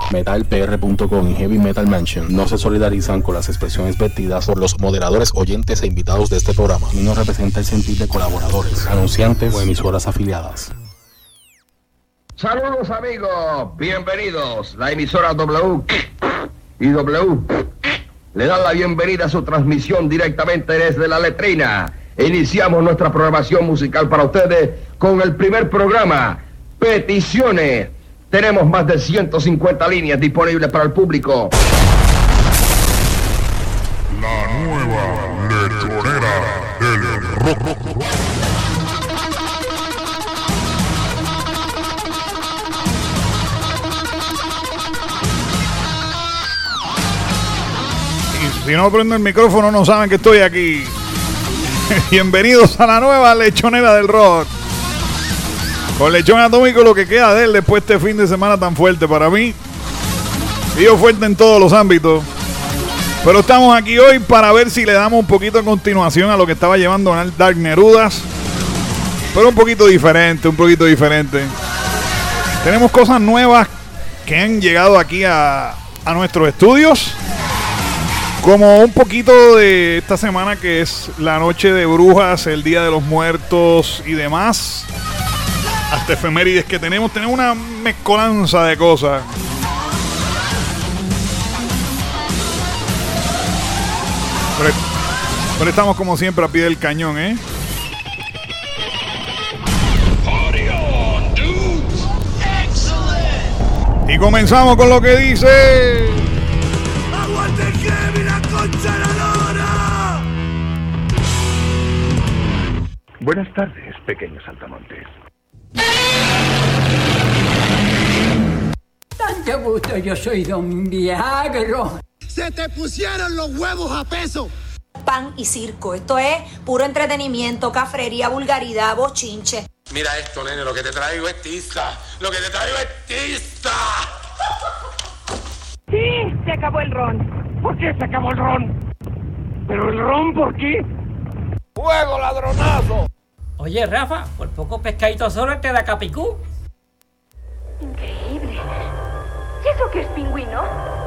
metalpr.com y Heavy Metal Mansion no se solidarizan con las expresiones vertidas por los moderadores, oyentes e invitados de este programa y no representa el sentir de colaboradores, anunciantes o emisoras afiliadas. Saludos amigos, bienvenidos. La emisora W y W le dan la bienvenida a su transmisión directamente desde la letrina. Iniciamos nuestra programación musical para ustedes con el primer programa, Peticiones. Tenemos más de 150 líneas disponibles para el público. La nueva lechonera del rock. Si no prendo el micrófono no saben que estoy aquí. Bienvenidos a la nueva lechonera del rock. Con Lechón Atómico, lo que queda de él después de este fin de semana tan fuerte para mí. Digo fuerte en todos los ámbitos. Pero estamos aquí hoy para ver si le damos un poquito de continuación a lo que estaba llevando Dark Nerudas. Pero un poquito diferente. Tenemos cosas nuevas que han llegado aquí a nuestros estudios. Como un poquito de esta semana que es la noche de brujas, el día de los muertos y demás. Hasta efemérides que tenemos una mezcolanza de cosas. Pero estamos como siempre a pie del cañón, ¿eh? Y comenzamos con lo que dice... Buenas tardes, pequeños saltamontes. Tanto gusto, yo soy Don Viagro. ¡Se te pusieron los huevos a peso! Pan y circo, esto es puro entretenimiento, cafrería, vulgaridad, bochinche. Mira esto, nene, lo que te traigo es tiza. Sí, se acabó el ron. ¿Por qué se acabó el ron? ¿Pero el ron por qué? ¡Fuego, ladronazo! Oye, Rafa, por poco pescadito solo te da capicú. Increíble. ¿Y eso qué es, pingüino?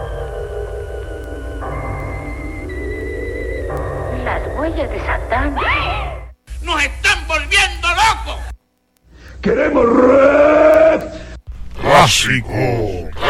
Las huellas de Satán. ¡Nos están volviendo locos! ¡Queremos red! Clásico.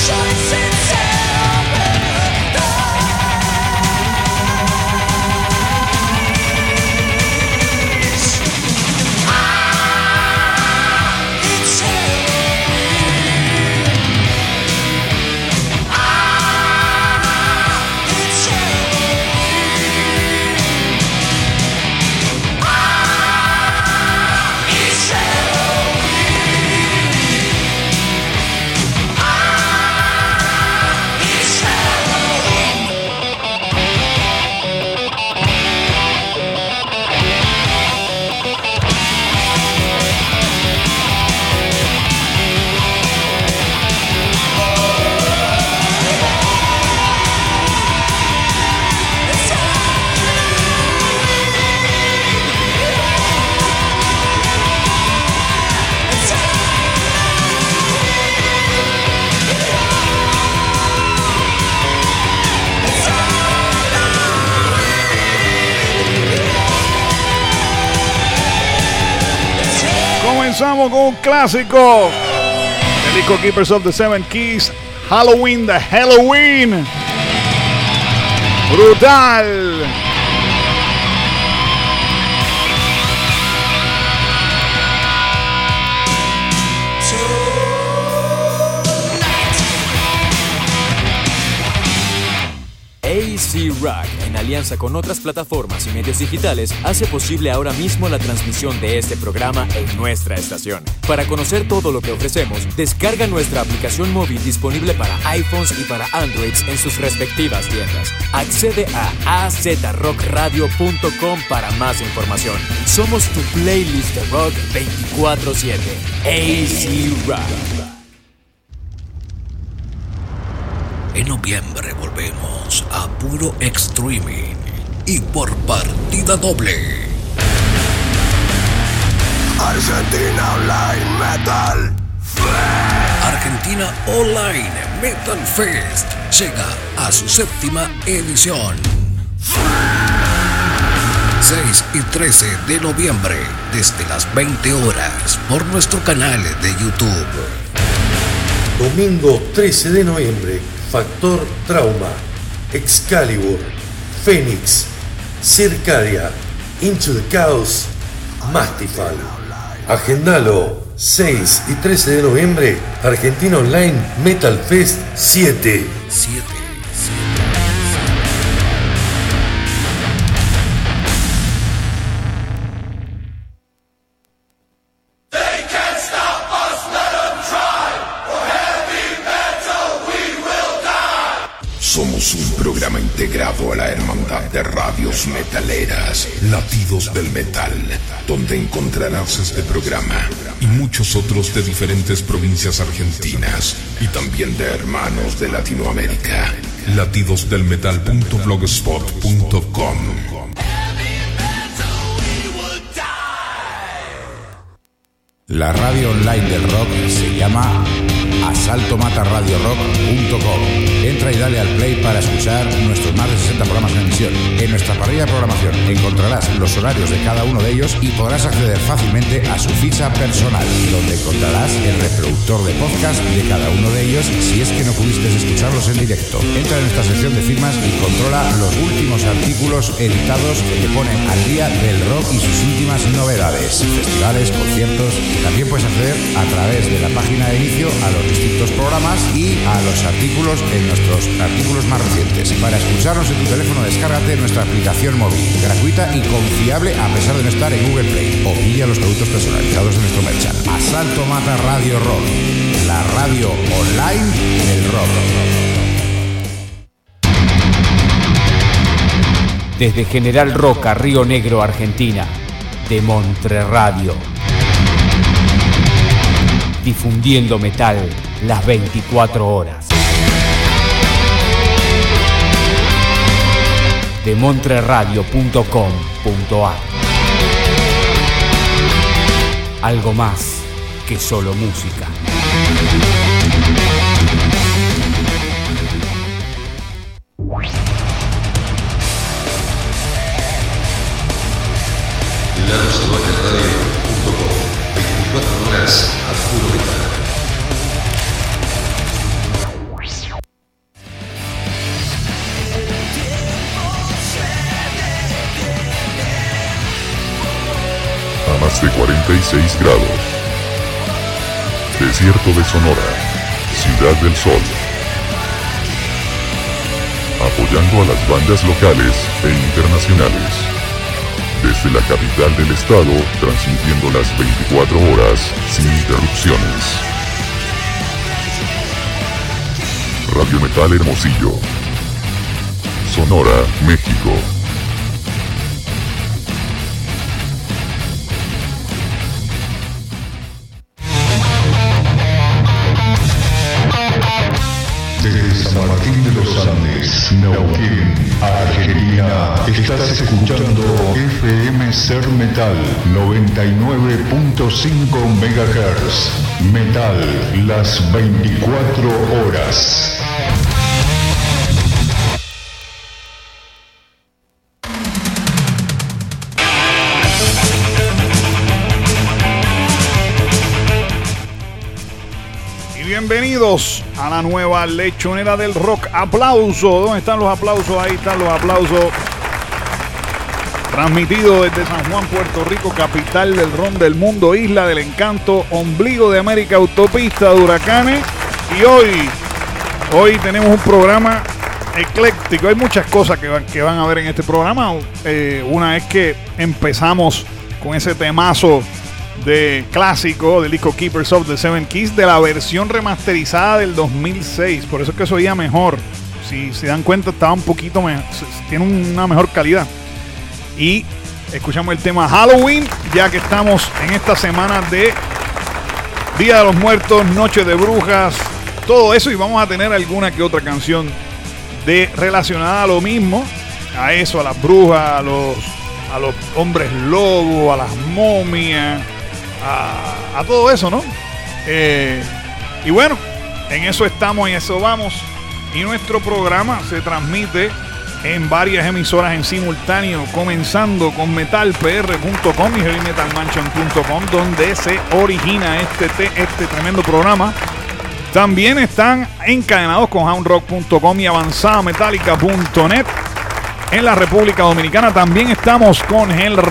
Comenzamos con un clásico del disco Keepers of the Seven Keys, Halloween, The Halloween. Brutal. AC Rock, en alianza con otras plataformas y medios digitales, hace posible ahora mismo la transmisión de este programa en nuestra estación. Para conocer todo lo que ofrecemos, descarga nuestra aplicación móvil disponible para iPhones y para Androids en sus respectivas tiendas. Accede a azrockradio.com para más información. Somos tu playlist de rock 24/7. AC Rock. En noviembre volvemos a puro streaming y por partida doble. Argentina Online Metal Fest. Argentina Online Metal Fest llega a su 7ª edición. 6 y 13 de noviembre, desde las 20 horas, por nuestro canal de YouTube. Domingo 13 de noviembre, Factor Trauma, Excalibur, Phoenix, Circadia, Into the Chaos, Mastifal. Agendalo, 6 y 13 de noviembre, Argentina Online Metal Fest 7. Somos un programa integrado a la Hermandad de Radios Metaleras, Latidos del Metal, donde encontrarás este programa y muchos otros de diferentes provincias argentinas y también de hermanos de Latinoamérica. Latidosdelmetal.blogspot.com. La radio online del rock se llama asaltomatarradiorock.com. Entra y dale al play para escuchar nuestros más de 60 programas en emisión. En nuestra parrilla de programación encontrarás los horarios de cada uno de ellos y podrás acceder fácilmente a su ficha personal, donde encontrarás el reproductor de podcast de cada uno de ellos si es que no pudiste escucharlos en directo. Entra en nuestra sección de firmas y controla los últimos artículos editados que te ponen al día del rock y sus íntimas novedades, festivales, conciertos. También puedes acceder a través de la página de inicio a los distintos programas y a los artículos en nuestros artículos más recientes. Para escucharnos en tu teléfono, descárgate nuestra aplicación móvil, gratuita y confiable a pesar de no estar en Google Play. O pilla los productos personalizados de nuestro merchan. Asalto Mata Radio Rock, la radio online del rock. Desde General Roca, Río Negro, Argentina, de Montreradio. Difundiendo metal las 24 horas. De montreradio.com.ar. Algo más que solo música. LaDosRockRadio.com. 24 horas a puro metal. de 46 grados. Desierto de Sonora, Ciudad del Sol. Apoyando a las bandas locales e internacionales. Desde la capital del estado, transmitiendo las 24 horas sin interrupciones. Radio Metal Hermosillo, Sonora, México. Desde San Martín de los Andes, Neuquén, Argentina, estás escuchando FM Ser Metal 99.5 MHz. Metal, las 24 horas. Bienvenidos a la nueva lechonera del rock. Aplauso. ¿Dónde están los aplausos? Ahí están los aplausos. Transmitido desde San Juan, Puerto Rico, capital del ron del mundo, isla del encanto, ombligo de América, autopista de huracanes. Y hoy tenemos un programa ecléctico. Hay muchas cosas que van a ver en este programa. Una es que empezamos con ese temazo de clásico del disco Keepers of the Seven Keys, de la versión remasterizada del 2006. Por eso es que se oía mejor. Si se dan cuenta, estaba un poquito mejor, tiene una mejor calidad. Y escuchamos el tema Halloween, ya que estamos en esta semana de Día de los Muertos, Noche de Brujas, todo eso, y vamos a tener alguna que otra canción relacionada a lo mismo, a eso, a las brujas, a los hombres lobos, a las momias, a todo eso, ¿no? Y bueno, en eso estamos, en eso vamos. Y nuestro programa se transmite en varias emisoras en simultáneo, comenzando con metalpr.com y heavymetalmansion.com, donde se origina este tremendo programa. También están encadenados con houndrock.com y avanzadametallica.net. En la República Dominicana también estamos con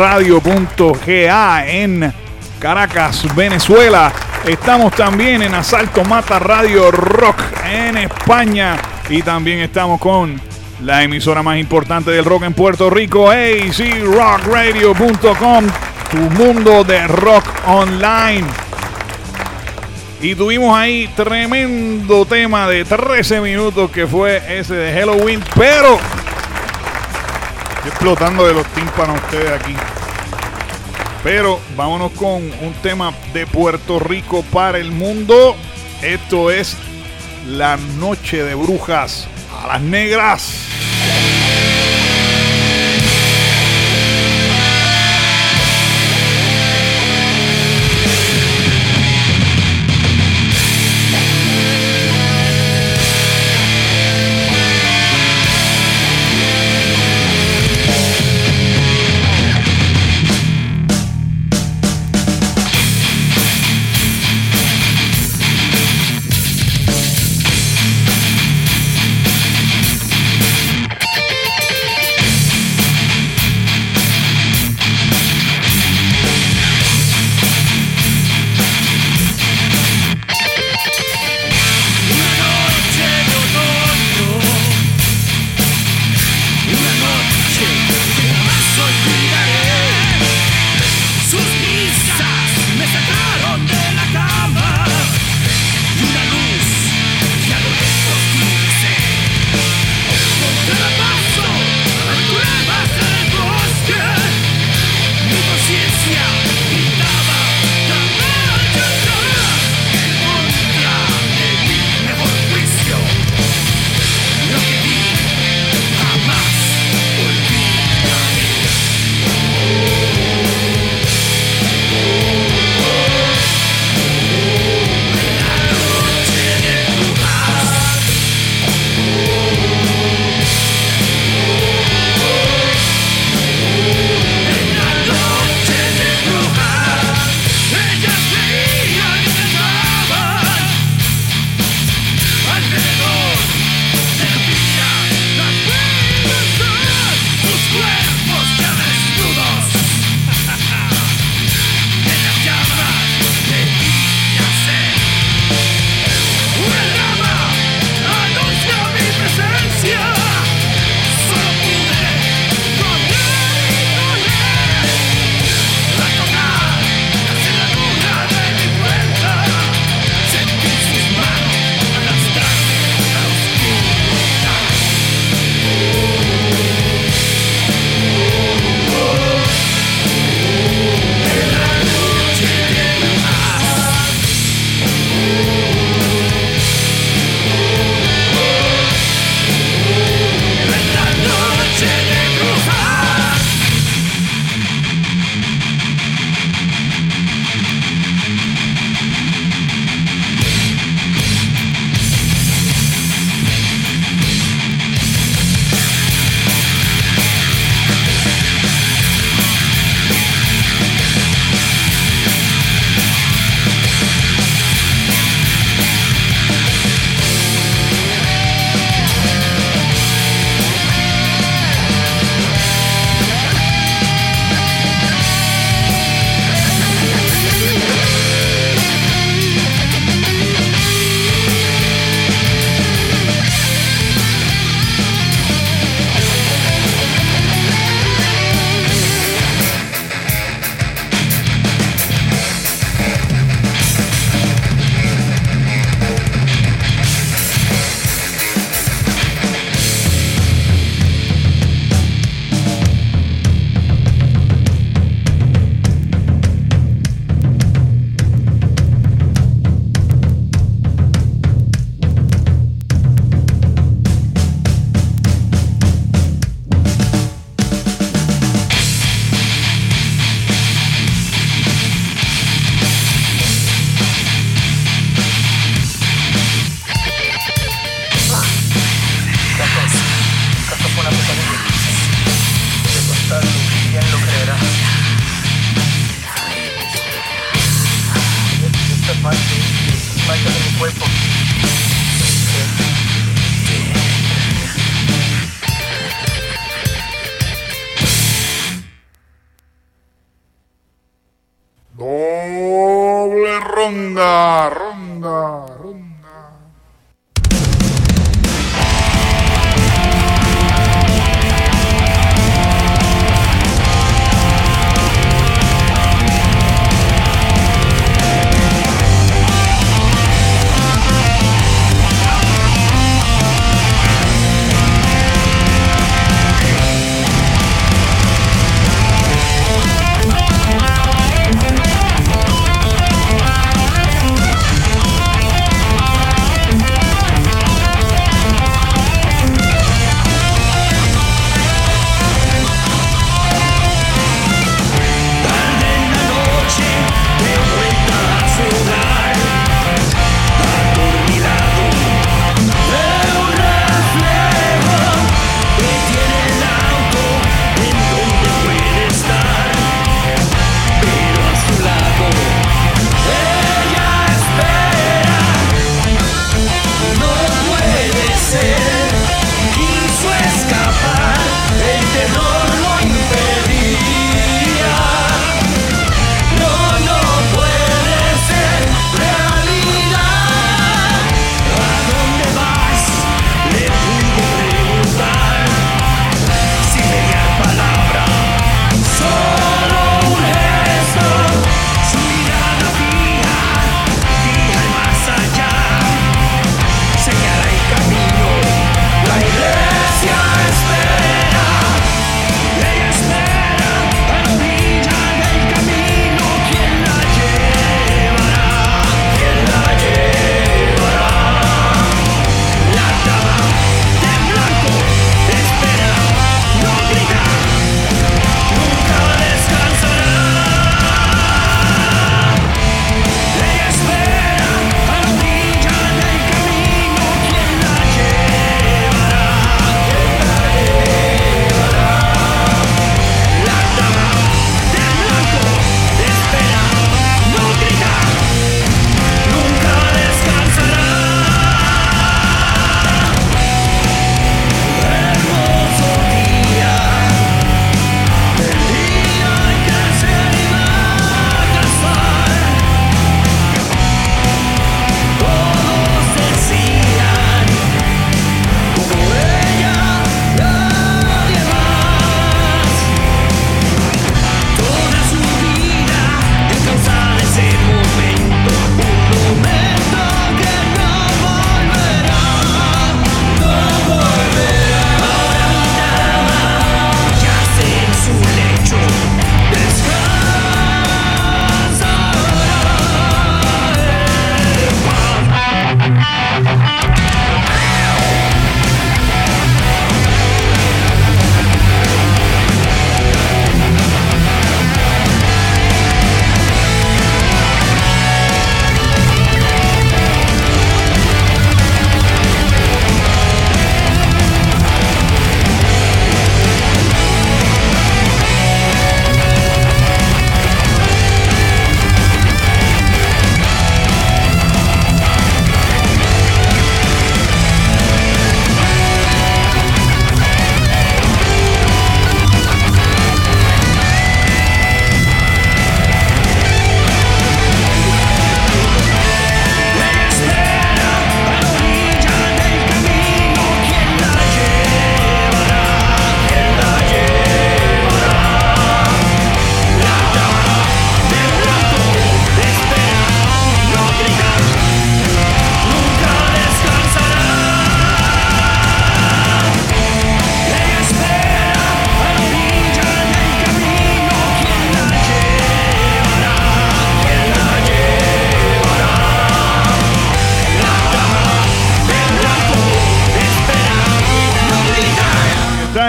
elradio.ga en Caracas, Venezuela. Estamos también en Asalto Mata Radio Rock en España. Y también estamos con la emisora más importante del rock en Puerto Rico, acrockradio.com, tu mundo de rock online. Y tuvimos ahí tremendo tema de 13 minutos que fue ese de Halloween, pero estoy explotando de los tímpanos ustedes aquí. Pero vámonos con un tema de Puerto Rico para el mundo. Esto es La Noche de Brujas a las Negras.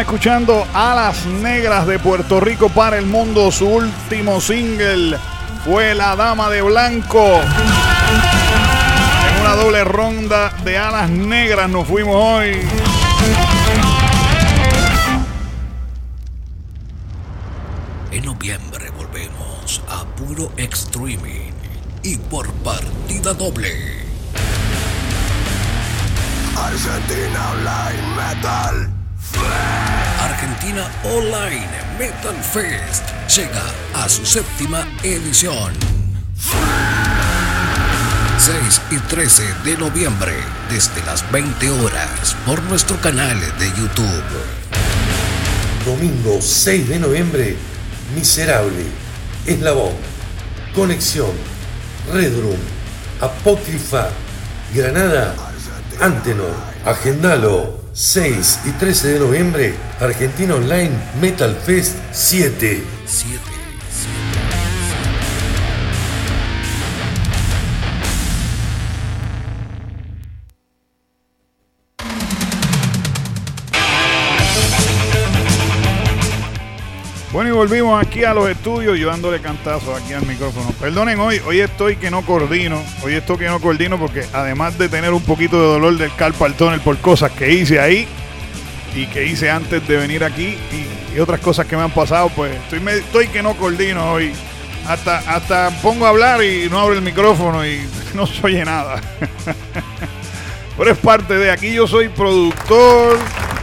escuchando Alas Negras de Puerto Rico para el mundo. Su último single fue La Dama de Blanco. En una doble ronda de Alas Negras nos fuimos hoy. En noviembre volvemos a puro streaming y por partida doble. Argentina Online Metal Argentina Online Metal Fest llega a su 7ª edición. 6 y 13 de noviembre, desde las 20 horas, por nuestro canal de YouTube. Domingo 6 de noviembre, Miserable, Eslabón, Conexión, Red Room, Apócrifa, Granada, Antenor. Agendalo. 6 y 13 de noviembre, Argentina Online Metal Fest 7. Bueno, y volvimos aquí a los estudios, yo dándole cantazos aquí al micrófono. Perdonen, hoy estoy que no coordino. Hoy estoy que no coordino porque además de tener un poquito de dolor del carpal tunnel por cosas que hice ahí y que hice antes de venir aquí y otras cosas que me han pasado, pues estoy que no coordino hoy. Hasta pongo a hablar y no abro el micrófono y no se oye nada. Pero es parte de aquí. Yo soy productor,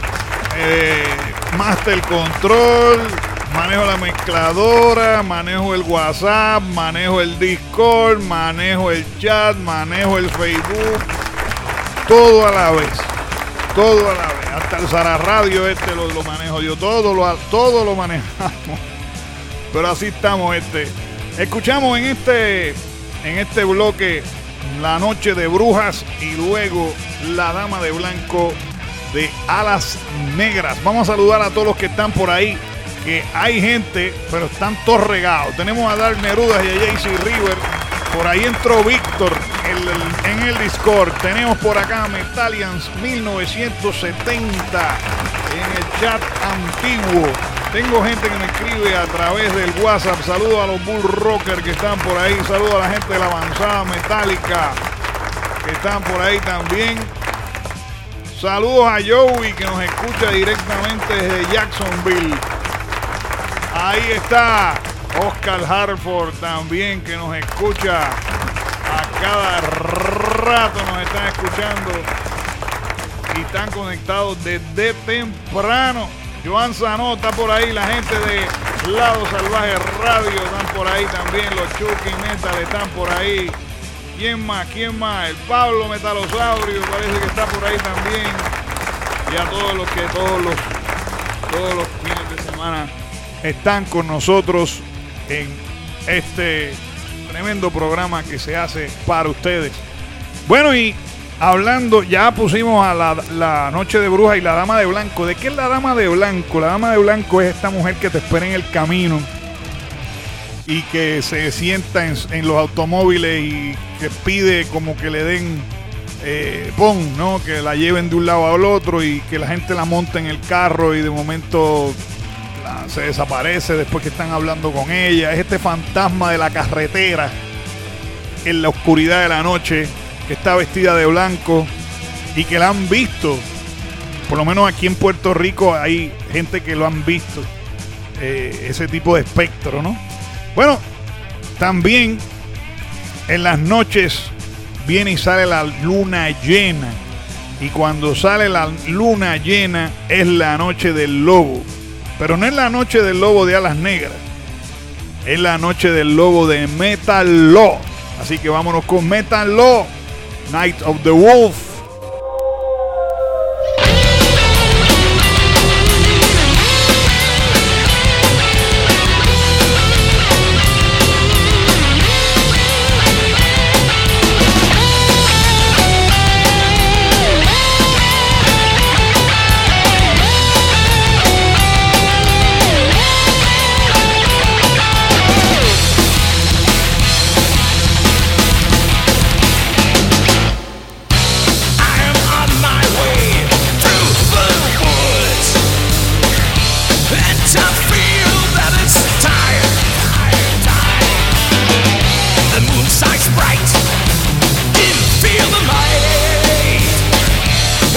master control, manejo la mezcladora, manejo el WhatsApp, manejo el Discord, manejo el chat, manejo el Facebook. Todo a la vez. Todo a la vez. Hasta el Zara Radio lo manejo yo. Todo lo manejamos. Pero así estamos. Escuchamos en este bloque La Noche de Brujas y luego La Dama de Blanco de Alas Negras. Vamos a saludar a todos los que están por ahí, que hay gente, pero están todos regados. Tenemos a Dar Nerudas y a JC River. Por ahí entró Víctor en el Discord. Tenemos por acá Metalians 1970 en el chat antiguo. Tengo gente que me escribe a través del WhatsApp. Saludos a los Bull Rocker que están por ahí. Saludos a la gente de la avanzada metálica que están por ahí también. Saludos a Joey que nos escucha directamente desde Jacksonville. Ahí está Oscar Harford también que nos escucha a cada rato, nos están escuchando y están conectados desde temprano. Joan Sanó está por ahí, la gente de Lado Salvaje Radio están por ahí también, los Chucky Metal están por ahí. ¿Quién más? El Pablo Metalosaurio parece que está por ahí también. Y a todos los que todos los fines de semana están con nosotros en este tremendo programa que se hace para ustedes. Bueno, y hablando, ya pusimos a la Noche de Brujas y la Dama de Blanco. ¿De qué es la Dama de Blanco? La Dama de Blanco es esta mujer que te espera en el camino y que se sienta en los automóviles y que pide como que le den ¿no? Que la lleven de un lado al otro y que la gente la monte en el carro y de momento se desaparece después que están hablando con ella. Es este fantasma de la carretera en la oscuridad de la noche, que está vestida de blanco y que la han visto. Por lo menos aquí en Puerto Rico hay gente que lo han visto, ese tipo de espectro, ¿no? Bueno, también en las noches viene y sale la luna llena, y cuando sale la luna llena es la noche del lobo. Pero no es la noche del lobo de Alas Negras, es la noche del lobo de Metal Law. Así que vámonos con Metal Law, Night of the Wolf.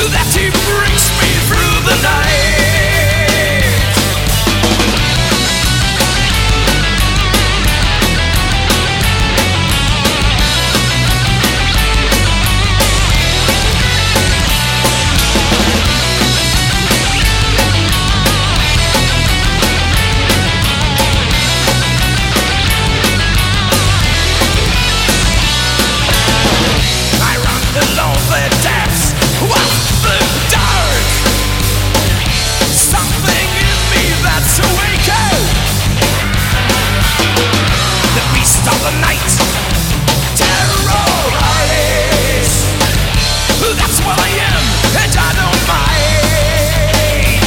that he brings me through the night. Along the depths of the dark, something in me that's awakened. The beast of the night terrorize. That's what I am, and I don't mind.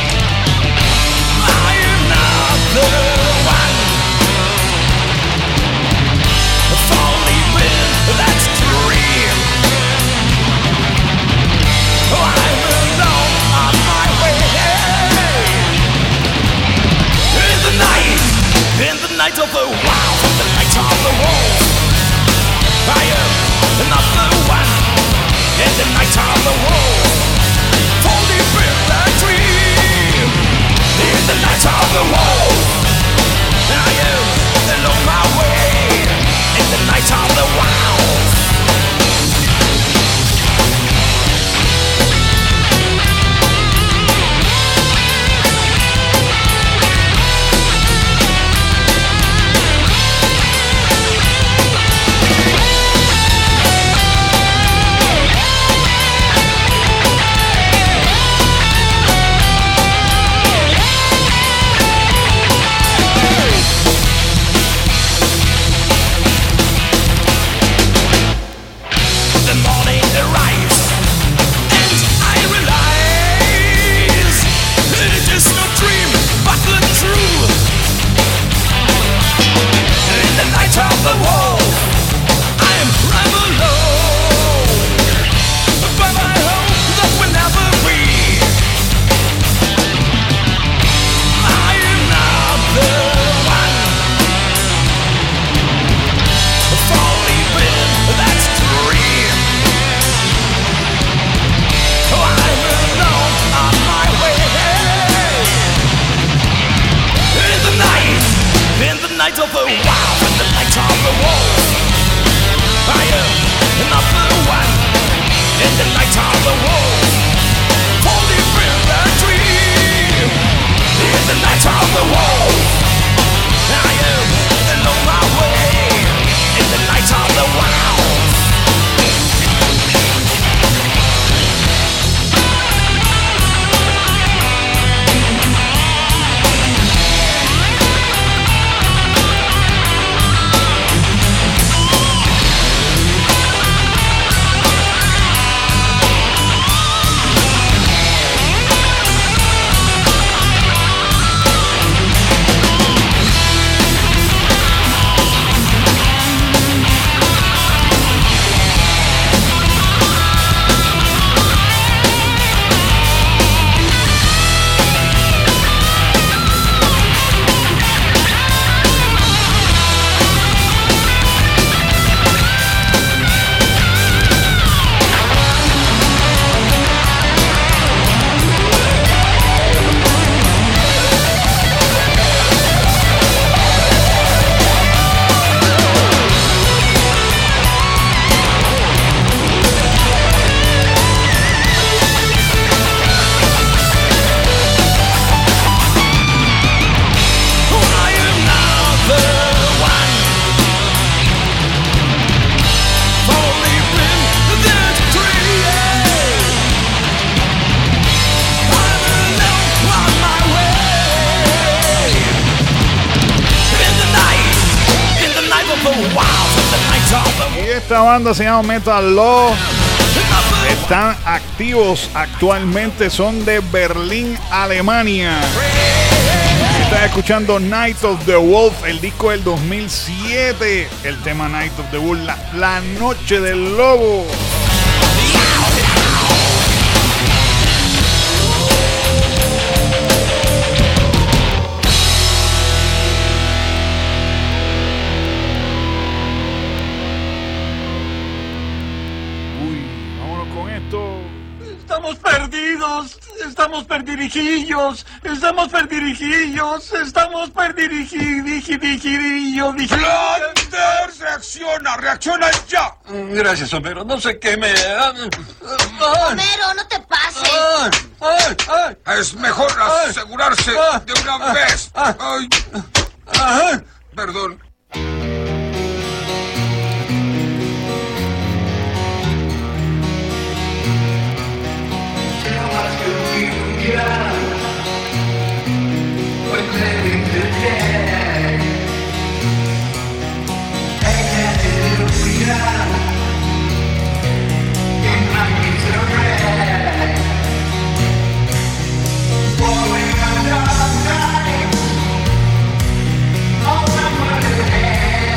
I am not the one falling with that dream. I'm alone on my way. In the night of the wild, in the night of the wolf, I am not the one. In the night of the wolf, falling with that dream. In the night of the wolf, I am alone my way. In the night of the wild. Esta banda se llama Metal Law. Están activos actualmente, son de Berlín, Alemania. Estás escuchando Night of the Wolf, el disco del 2007. El tema Night of the Wolf, la noche del lobo. Estamos perdidos, estamos perdirijillos, estamos perdirijillos, estamos perdirijillos. ¡Flanders! ¡Reacciona ya! Gracias, Homero, no sé qué me... Homero, no te pases. Es mejor asegurarse de una vez. Perdón. All my money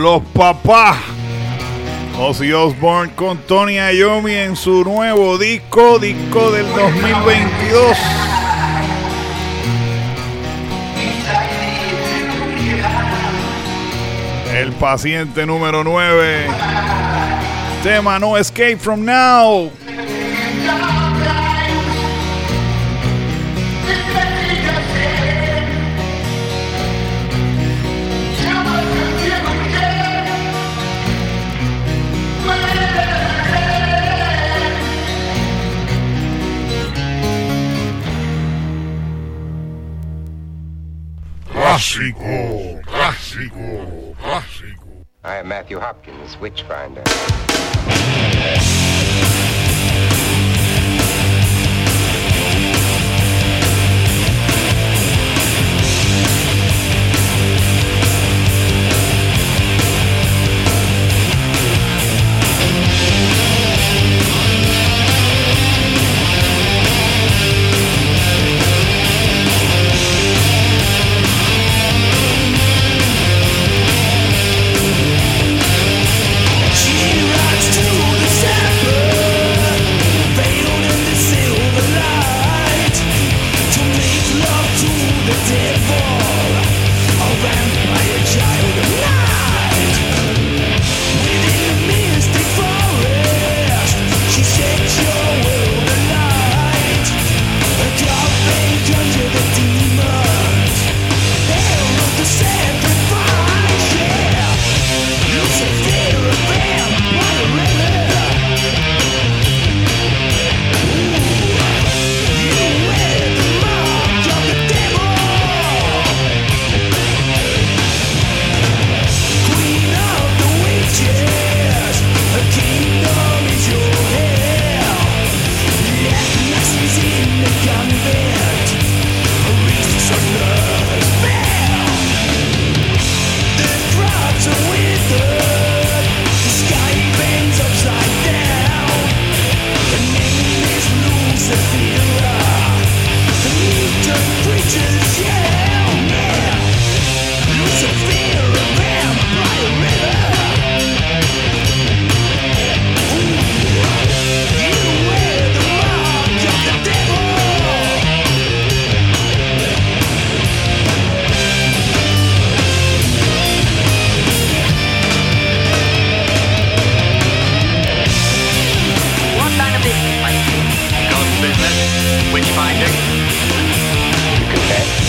Los papás. Ozzy Osbourne con Tony Iommi en su nuevo disco del 2022. El paciente número 9. Tema No Escape From Now. Clásico, clásico, clásico. I am Matthew Hopkins, Witchfinder. Witchfinder. You confess?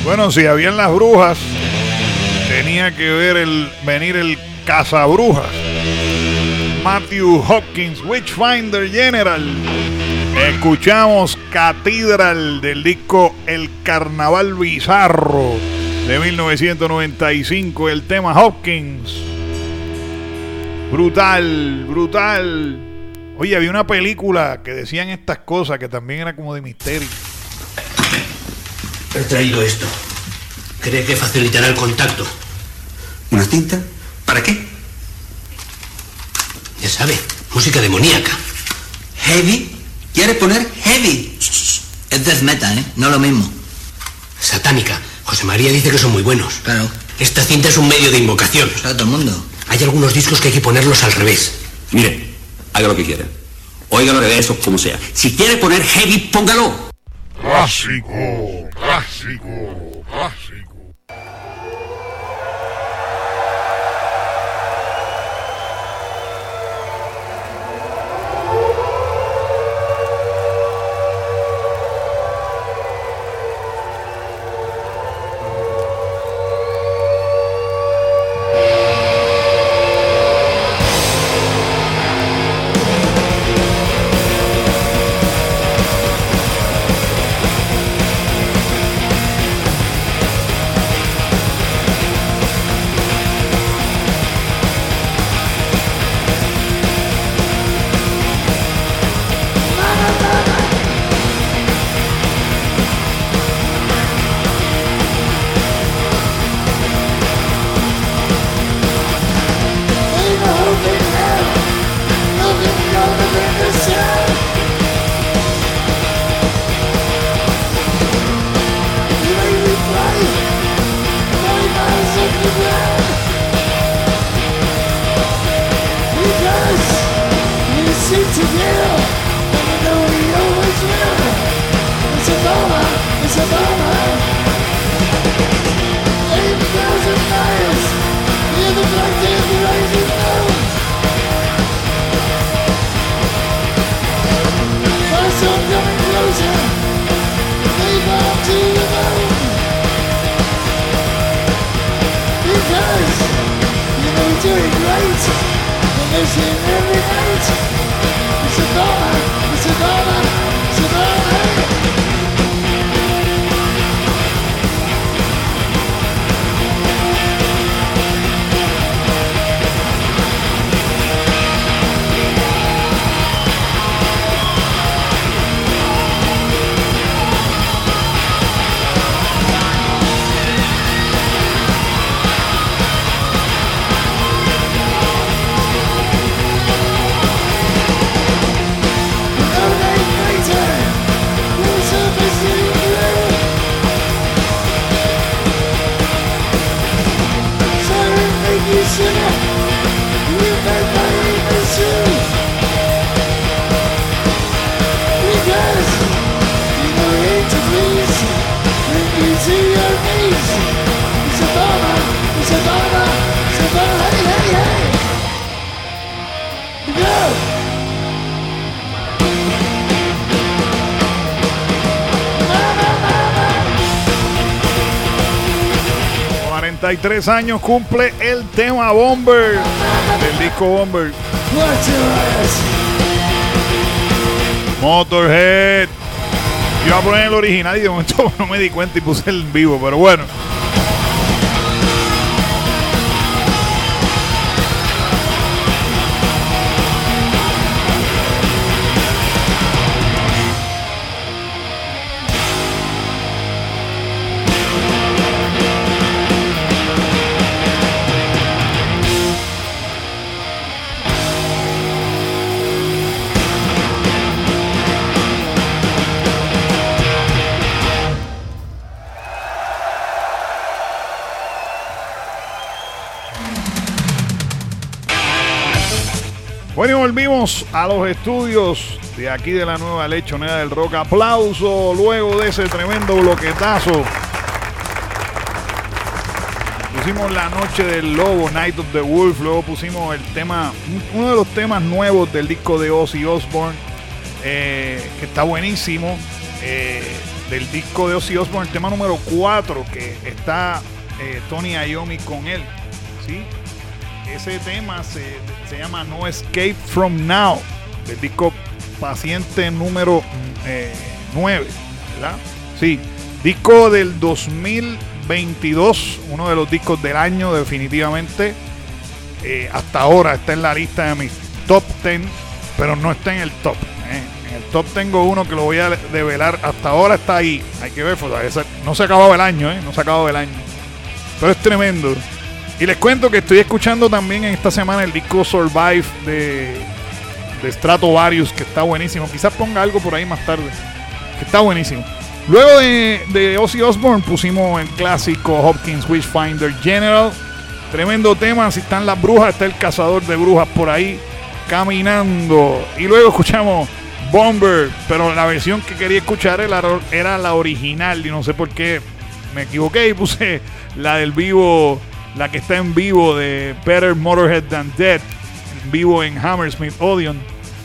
Bueno, si habían las brujas, tenía que venir el cazabrujas. Matthew Hopkins, Witchfinder General. Escuchamos Cathedral del disco El Carnaval Bizarro de 1995, el tema Hopkins. Brutal, brutal. Oye, había una película que decían estas cosas que también era como de misterio. He traído esto. ¿Cree que facilitará el contacto? ¿Una cinta? ¿Para qué? Ya sabe, música demoníaca. ¿Heavy? ¿Quiere poner heavy? Es death metal, ¿eh? No lo mismo. Satánica. José María dice que son muy buenos. Claro. Esta cinta es un medio de invocación. Lo sabe todo el mundo. Hay algunos discos que hay que ponerlos al revés. Mire, haga lo que quiera. Óigalo de eso como sea. Si quiere poner heavy, póngalo. Clásico, clásico, clásico. ...43 años cumple el tema Bomber del disco Bomber. Motorhead. Yo iba a poner el original y de momento no me di cuenta y puse el en vivo, pero bueno. Bueno, y volvimos a los estudios de aquí de la nueva Lechonera del Rock. Aplauso luego de ese tremendo bloquetazo. Pusimos La Noche del Lobo, Night of the Wolf. Luego pusimos el tema, uno de los temas nuevos del disco de Ozzy Osbourne, que está buenísimo. del disco de Ozzy Osbourne, el tema número 4, que está Tony Iommi con él, ¿sí? Ese tema se llama No Escape From Now, del disco Paciente número 9, ¿verdad? Sí, disco del 2022, uno de los discos del año definitivamente. Hasta ahora está en la lista de mis top 10, pero no está en el top. En el top tengo uno que lo voy a develar. Hasta ahora está ahí. Hay que ver, no se ha acabado el año, no se ha acabado el año. Pero es tremendo. Y les cuento que estoy escuchando también en esta semana el disco Survive de Stratovarius, que está buenísimo. Quizás ponga algo por ahí más tarde, que está buenísimo. Luego de Ozzy Osbourne pusimos el clásico Hopkins Witchfinder General. Tremendo tema. Si están las brujas, está el cazador de brujas por ahí caminando. Y luego escuchamos Bomber, pero la versión que quería escuchar era la original. Y no sé por qué me equivoqué y puse la del vivo, la que está en vivo de Better Motorhead Than Dead, en vivo en Hammersmith Odeon.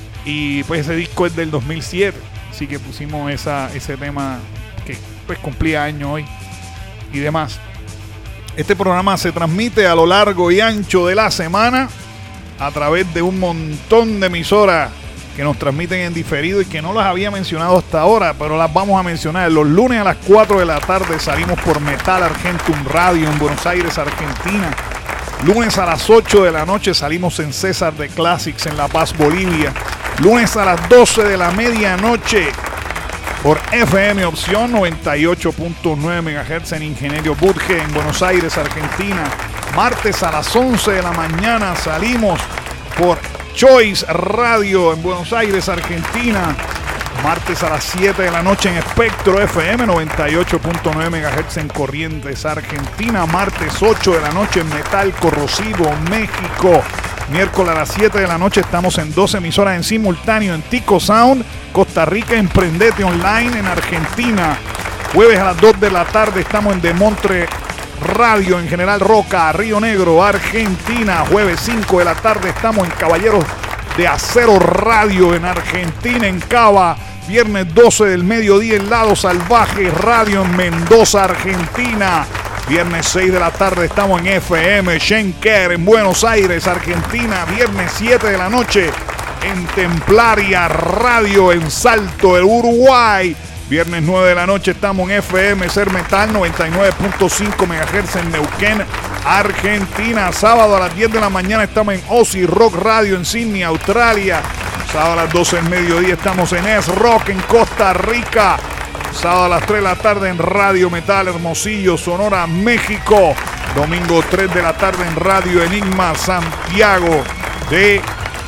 Y pues ese disco es del 2007. Así que pusimos ese tema que pues cumplía año hoy y demás. Este programa se transmite a lo largo y ancho de la semana a través de un montón de emisoras que nos transmiten en diferido y que no las había mencionado hasta ahora, pero las vamos a mencionar. Los lunes a las 4 de la tarde salimos por Metal Argentum Radio en Buenos Aires, Argentina. Lunes a las 8 de la noche salimos en César de Classics en La Paz, Bolivia. Lunes a las 12 de la medianoche por FM Opción 98.9 MHz en Ingenio Budge en Buenos Aires, Argentina. Martes a las 11 de la mañana salimos por Choice Radio en Buenos Aires, Argentina. Martes a las 7 de la noche en Espectro FM 98.9 MHz en Corrientes, Argentina. Martes 8 de la noche en Metal Corrosivo, México. Miércoles a las 7 de la noche estamos en 2 emisoras en simultáneo en Tico Sound, Costa Rica, Emprendete Online en Argentina. Jueves a las 2 de la tarde estamos en Demontre Radio en General Roca, Río Negro, Argentina. Jueves 5 de la tarde estamos en Caballeros de Acero Radio en Argentina, en Cava. Viernes 12 del mediodía en Lado Salvaje Radio en Mendoza, Argentina. Viernes 6 de la tarde estamos en FM Schenker en Buenos Aires, Argentina. Viernes 7 de la noche en Templaria Radio en Salto, el Uruguay. Viernes 9 de la noche estamos en FM Ser Metal 99.5 MHz en Neuquén, Argentina. Sábado a las 10 de la mañana estamos en Ozzy Rock Radio en Sydney, Australia. Sábado a las 12 del mediodía estamos en S-Rock en Costa Rica. Sábado a las 3 de la tarde en Radio Metal Hermosillo, Sonora, México. Domingo 3 de la tarde en Radio Enigma, Santiago de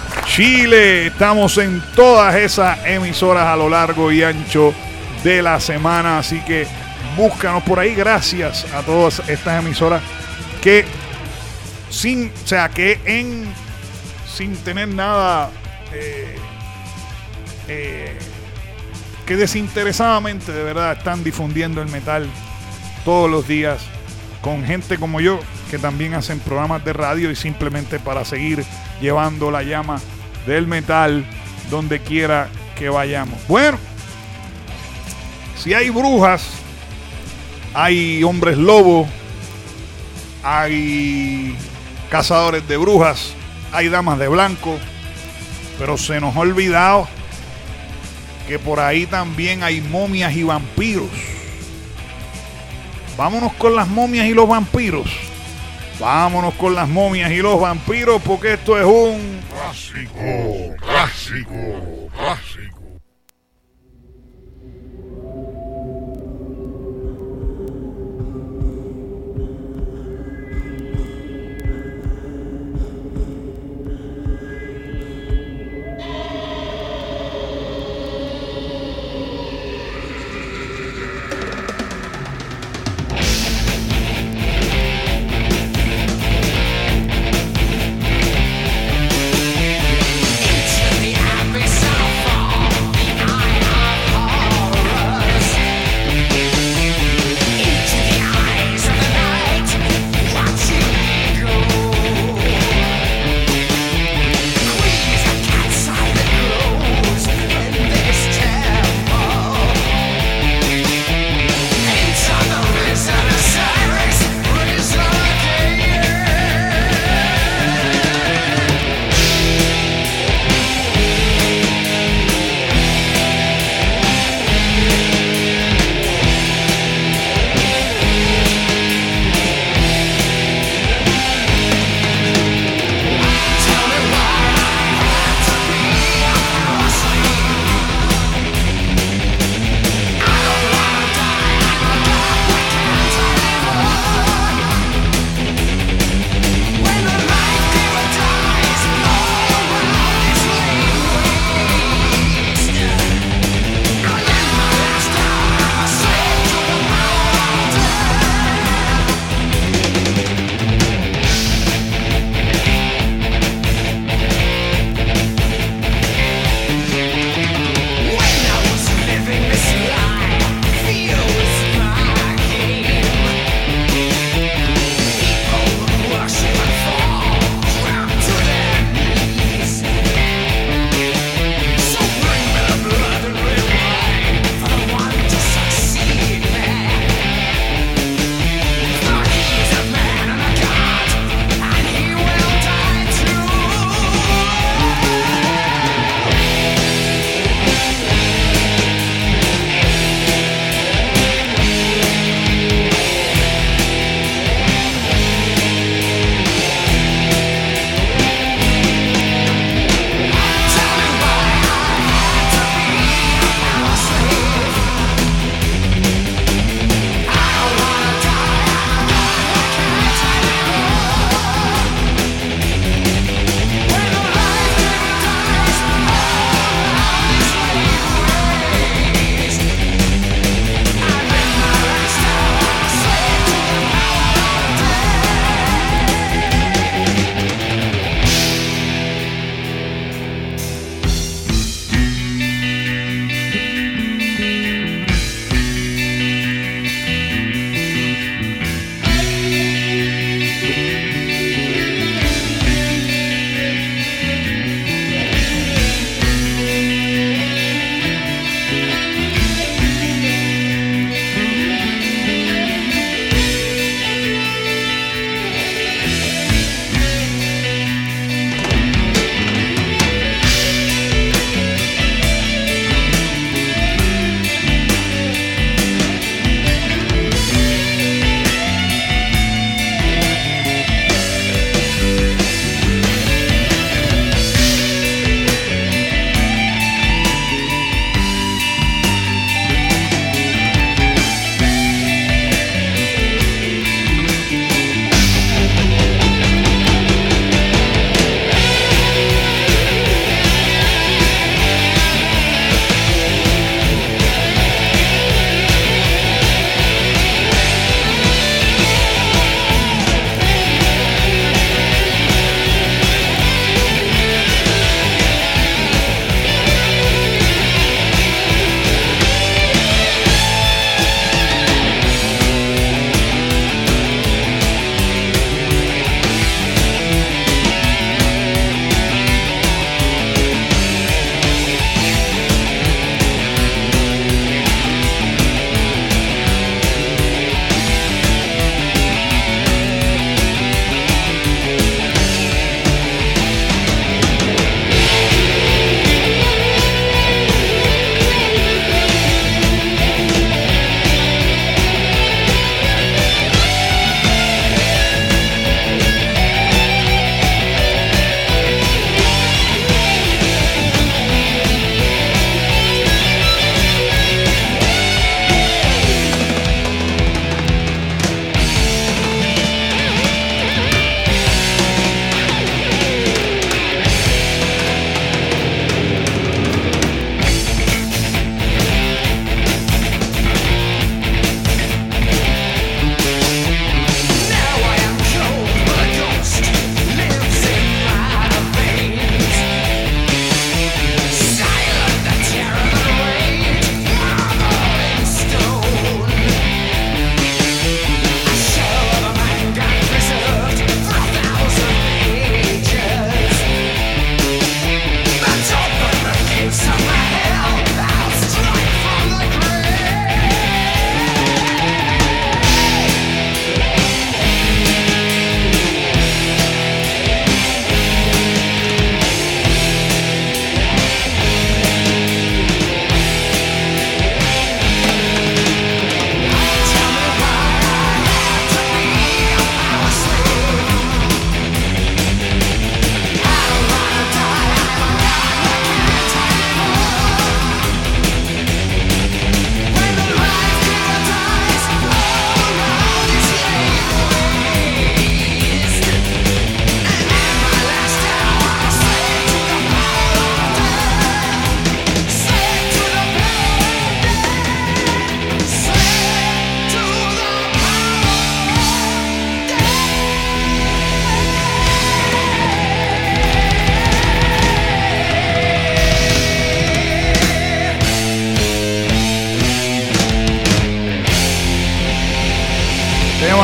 Chile. Estamos en todas esas emisoras a lo largo y ancho de la semana, así que búscanos por ahí. Gracias a todas estas emisoras que sin tener nada que desinteresadamente de verdad están difundiendo el metal todos los días con gente como yo que también hacen programas de radio y simplemente para seguir llevando la llama del metal donde quiera que vayamos. Bueno, si hay brujas, hay hombres lobo, hay cazadores de brujas, hay damas de blanco, pero se nos ha olvidado que por ahí también hay momias y vampiros. Vámonos con las momias y los vampiros. Vámonos con las momias y los vampiros, porque esto es un clásico. Into the abyss I'll fall.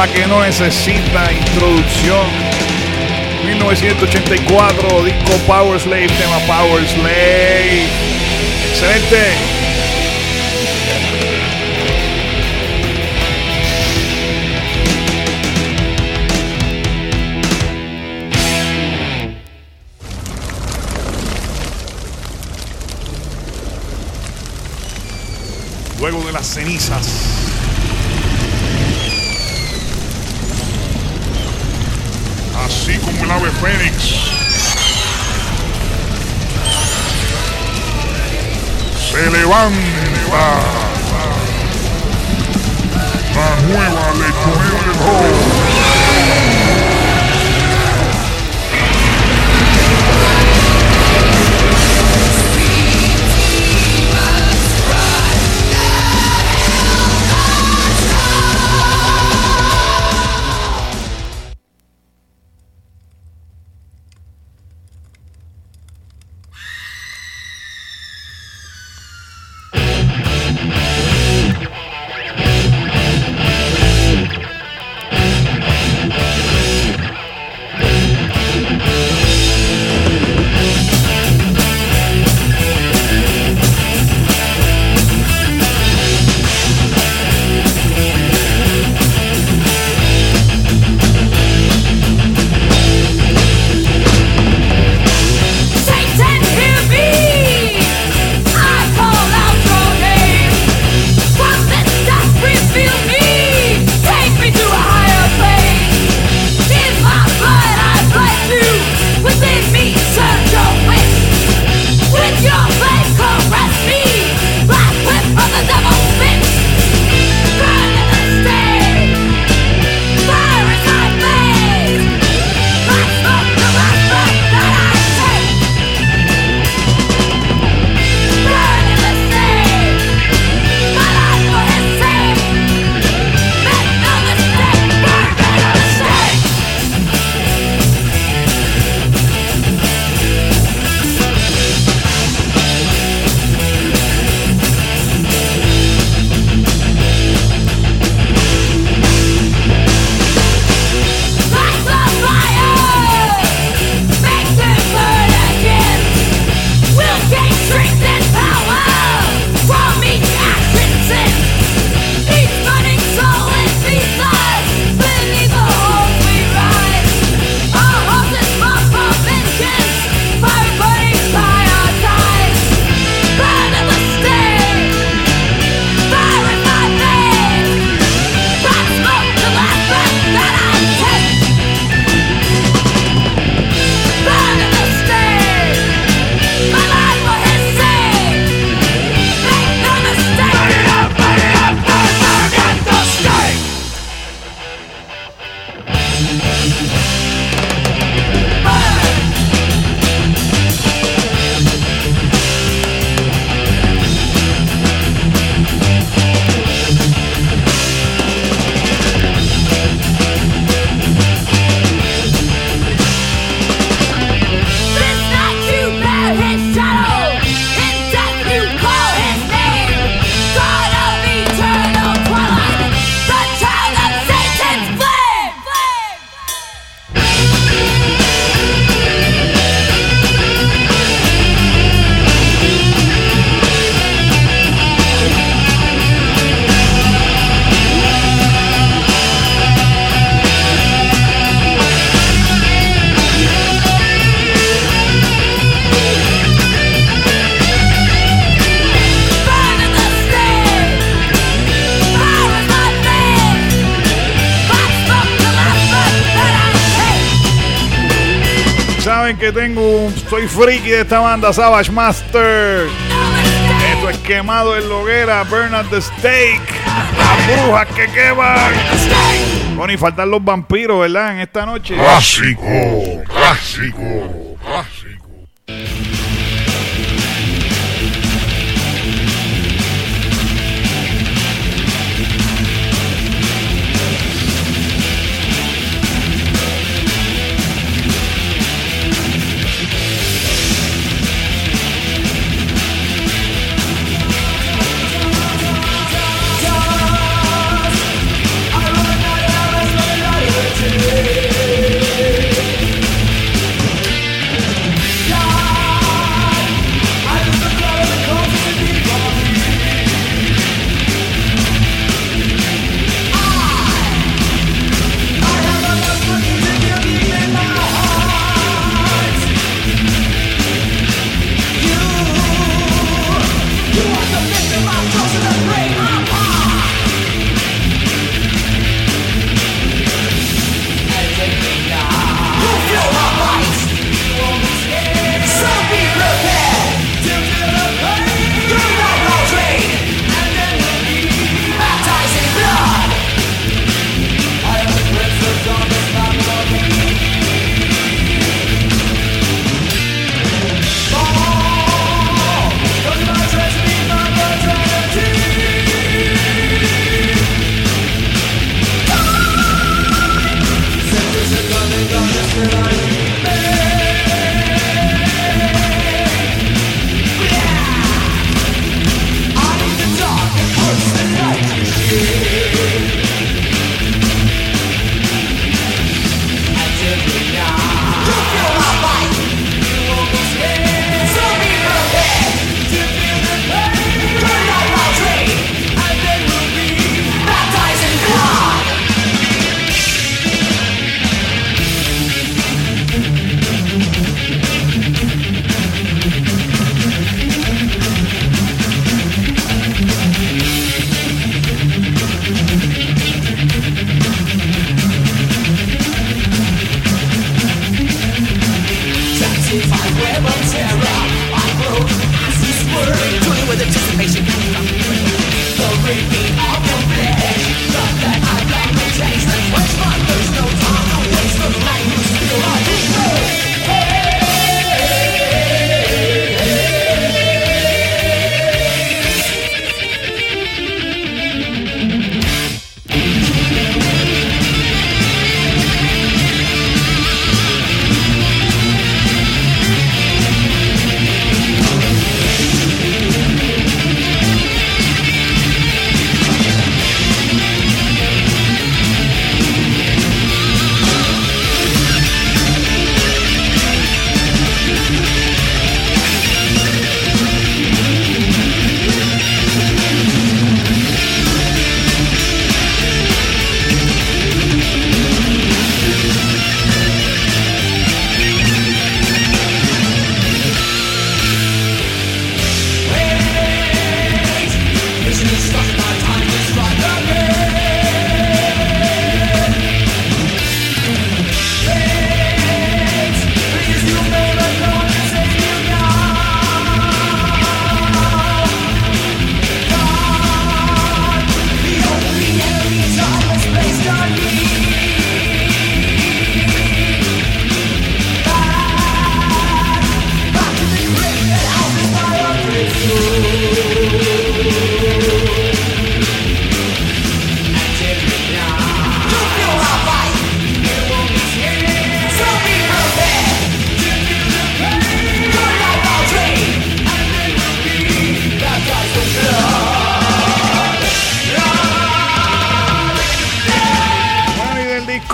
tema que no necesita introducción. 1984, disco Power Slave, tema Power Slave. Excelente. Luego de las cenizas, así como el ave fénix, se levanta la nueva lechonera del rock. Que soy friki de esta banda, Savage Master. Esto es Quemado en la Hoguera, Burn at the Stake. Las brujas que queman. Bueno, y faltan los vampiros, ¿verdad? En esta noche. Clásico, clásico, clásico. I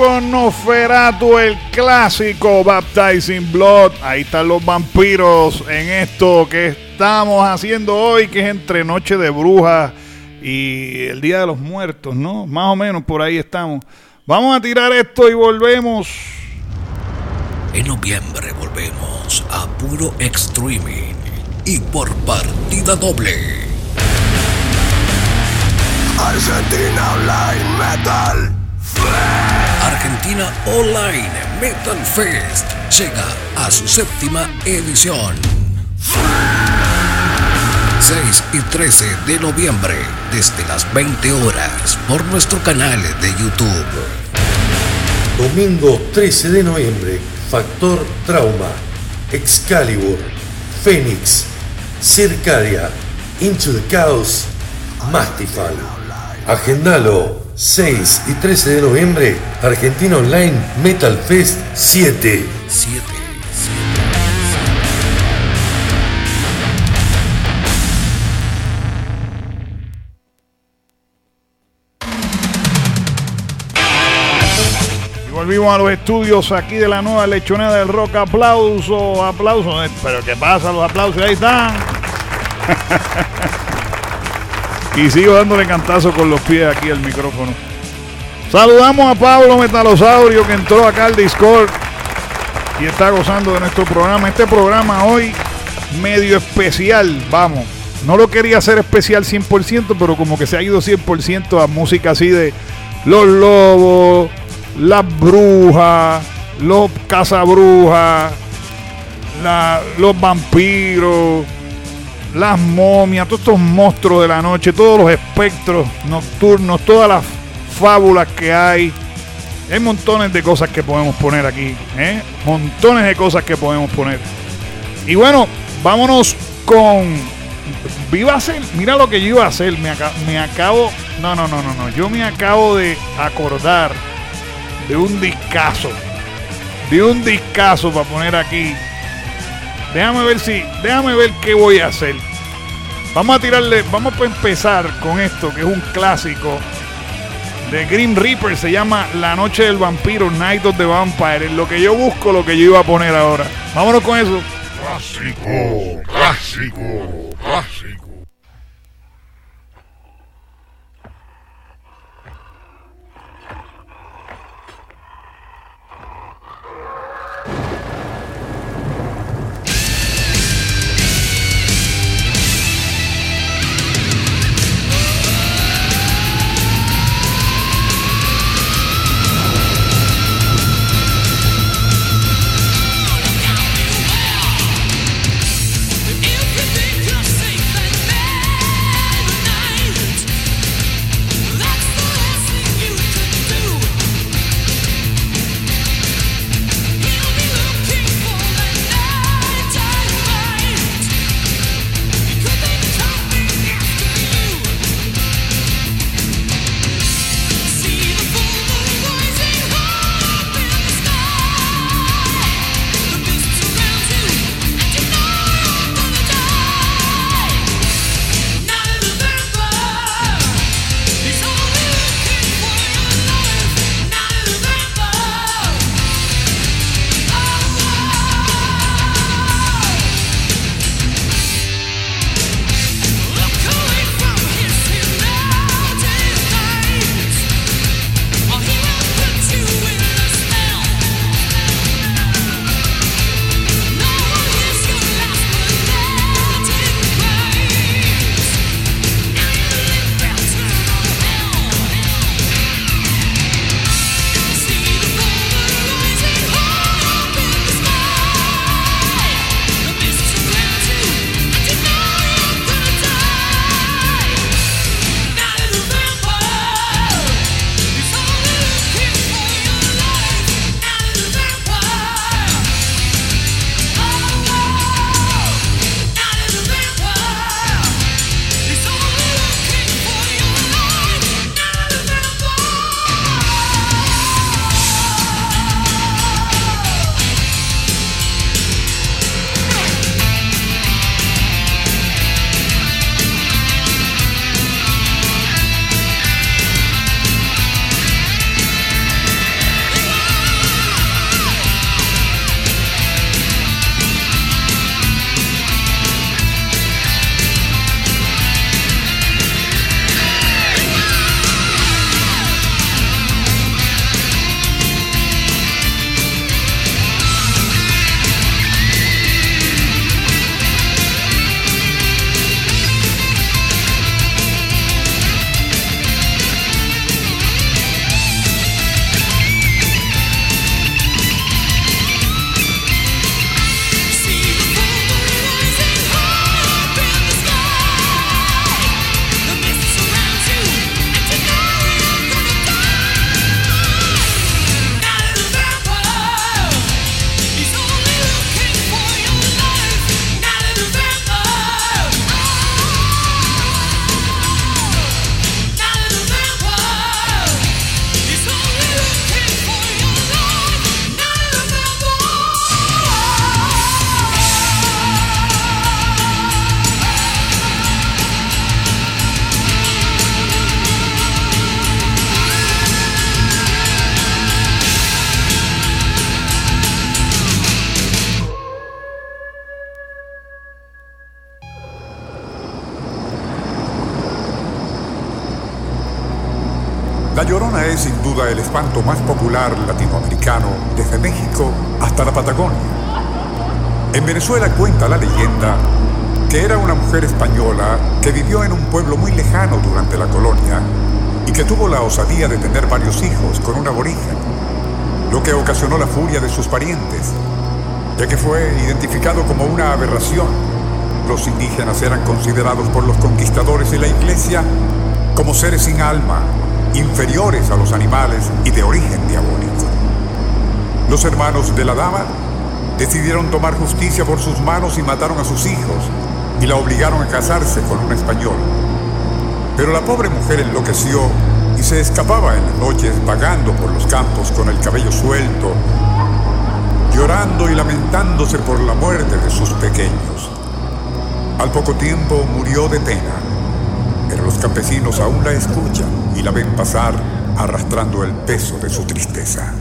con Nosferatu, el clásico Baptizing Blood. Ahí están los vampiros en esto que estamos haciendo hoy, que es entre Noche de Brujas y el Día de los Muertos, ¿no? Más o menos por ahí estamos. Vamos a tirar esto y volvemos. En noviembre volvemos a puro streaming y por partida doble. Argentina Online Metal Fest. Argentina Online Metal Fest llega a su 7ª edición. 6 y 13 de noviembre, desde las 20 horas, por nuestro canal de YouTube. Domingo 13 de noviembre, Factor Trauma, Excalibur, Fénix, Circadia, Into the Chaos, Mastifal. Agendalo, 6 y 13 de noviembre, Argentina Online Metal Fest 7. Y volvimos a los estudios aquí de la nueva Lechonera del Rock. Aplausos. Pero ¿qué pasa? Los aplausos ahí están. Y sigo dándole cantazo con los pies aquí al micrófono. Saludamos a Pablo Metalosaurio, que entró acá al Discord y está gozando de nuestro programa. Este programa hoy medio especial, vamos. No lo quería hacer especial 100%, pero como que se ha ido 100% a música así de los lobos, las brujas, los cazabrujas, los vampiros, las momias, todos estos monstruos de la noche, todos los espectros nocturnos, todas las fábulas que hay. Hay montones de cosas que podemos poner aquí, montones de cosas que podemos poner. Y bueno, vámonos con... Mira lo que yo iba a hacer. Yo me acabo de acordar de un discazo para poner aquí. Déjame ver qué voy a hacer. Vamos a empezar con esto, que es un clásico de Grim Reaper. Se llama La Noche del Vampiro, Night of the Vampire. En lo que yo busco, lo que yo iba a poner ahora. Vámonos con eso. Clásico. If you think you're safe and Llorona es sin duda el espanto más popular latinoamericano, desde México hasta la Patagonia. En Venezuela cuenta la leyenda que era una mujer española que vivió en un pueblo muy lejano durante la colonia y que tuvo la osadía de tener varios hijos con un aborigen, lo que ocasionó la furia de sus parientes, ya que fue identificado como una aberración. Los indígenas eran considerados por los conquistadores y la iglesia como seres sin alma, inferiores a los animales y de origen diabólico. Los hermanos de la dama decidieron tomar justicia por sus manos y mataron a sus hijos y la obligaron a casarse con un español. Pero la pobre mujer enloqueció y se escapaba en las noches vagando por los campos con el cabello suelto, llorando y lamentándose por la muerte de sus pequeños. Al poco tiempo murió de pena, pero los campesinos aún la escuchan y la ven pasar arrastrando el peso de su tristeza.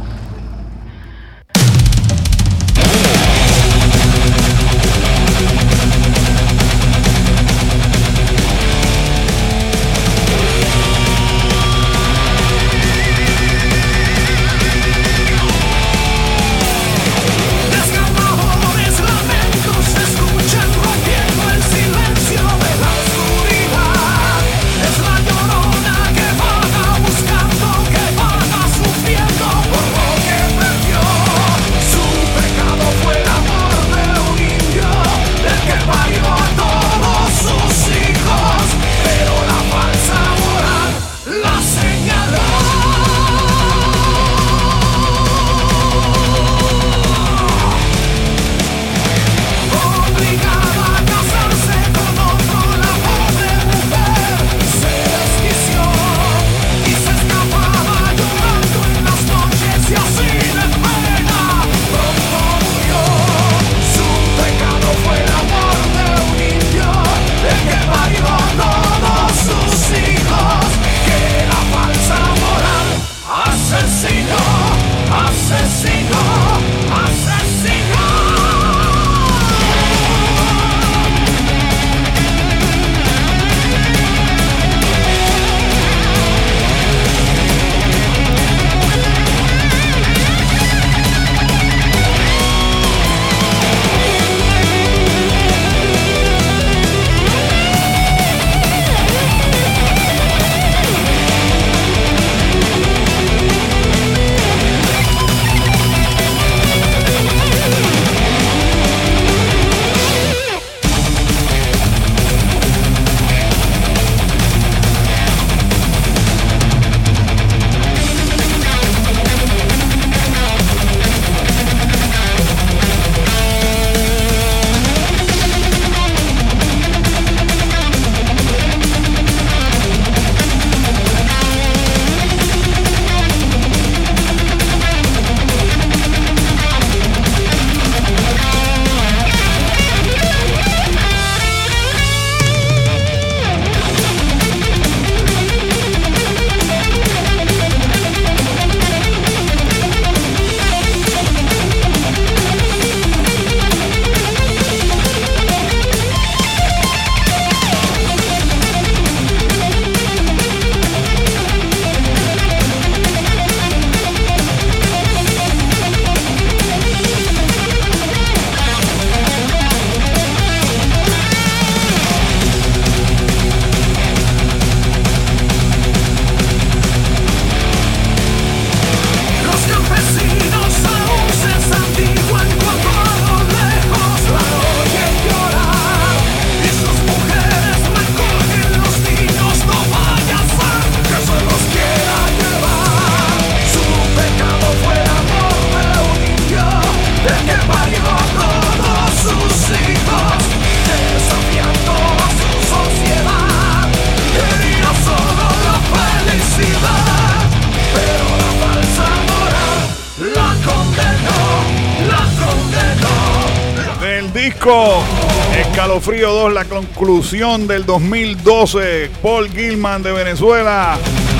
Escalofrío 2, la conclusión del 2012. Paul Gilman de Venezuela,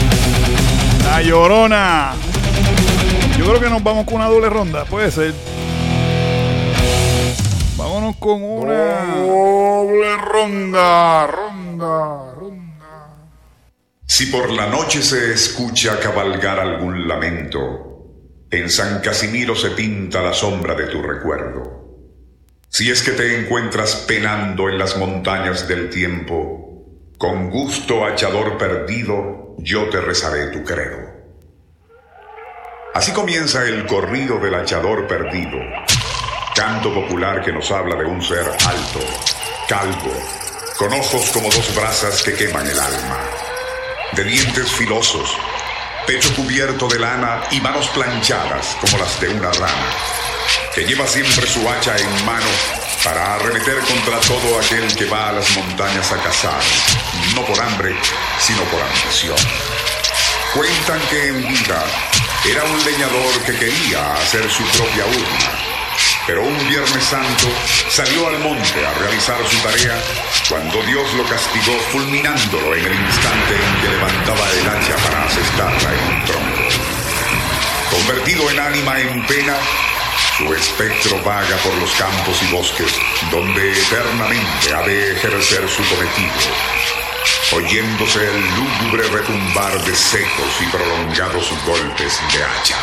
La Llorona. Yo creo que nos vamos con una doble ronda, puede ser. Vámonos con una doble ronda. Si por la noche se escucha cabalgar algún lamento, en San Casimiro se pinta la sombra de tu recuerdo. Si es que te encuentras penando en las montañas del tiempo, con gusto hachador perdido, yo te rezaré tu credo. Así comienza el corrido del hachador perdido, canto popular que nos habla de un ser alto, calvo, con ojos como dos brasas que queman el alma, de dientes filosos, pecho cubierto de lana y manos planchadas como las de una rana, que lleva siempre su hacha en mano para arremeter contra todo aquel que va a las montañas a cazar, no por hambre, sino por ambición. Cuentan que en vida era un leñador que quería hacer su propia urna, pero un Viernes Santo salió al monte a realizar su tarea cuando Dios lo castigó fulminándolo en el instante en que levantaba el hacha para asestarla en un tronco. Convertido en ánima en pena, su espectro vaga por los campos y bosques donde eternamente ha de ejercer su cometido, oyéndose el lúgubre retumbar de secos y prolongados golpes de hacha.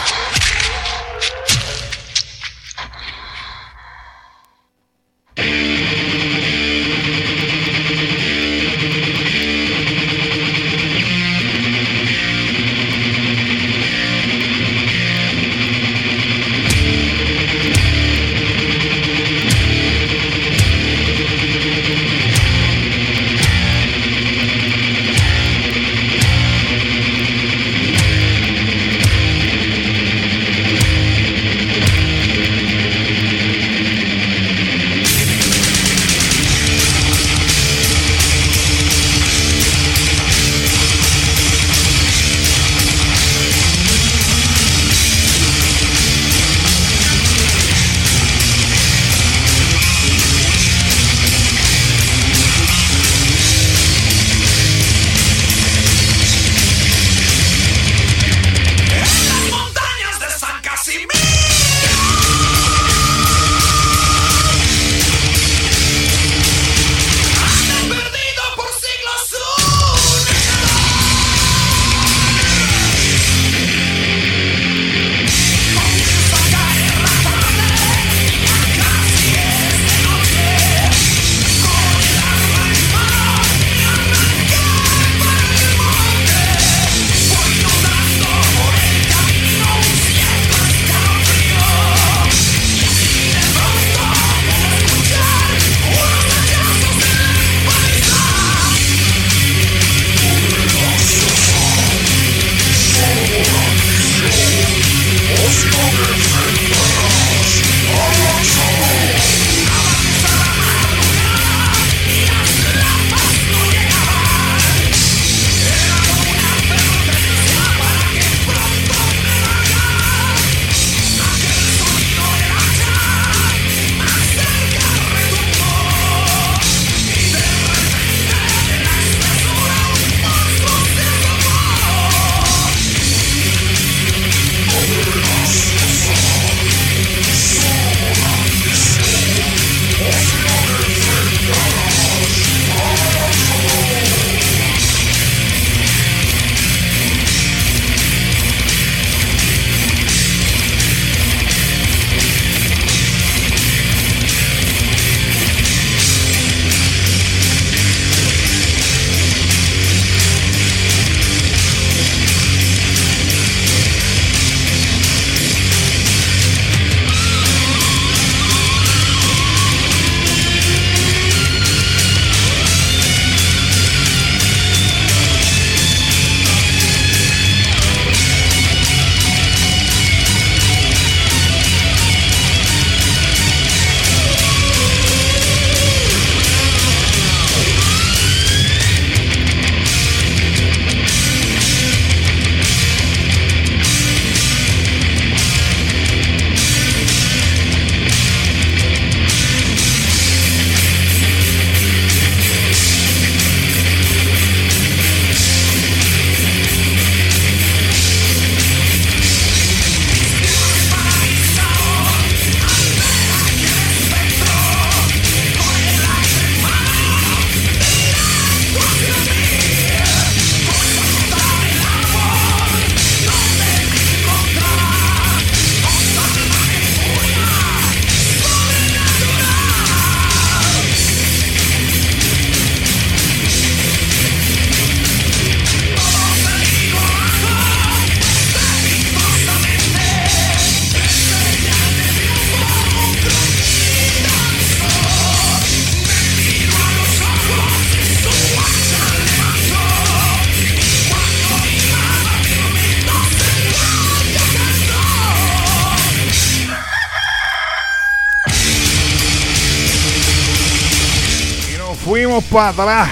Seguimos para atrás.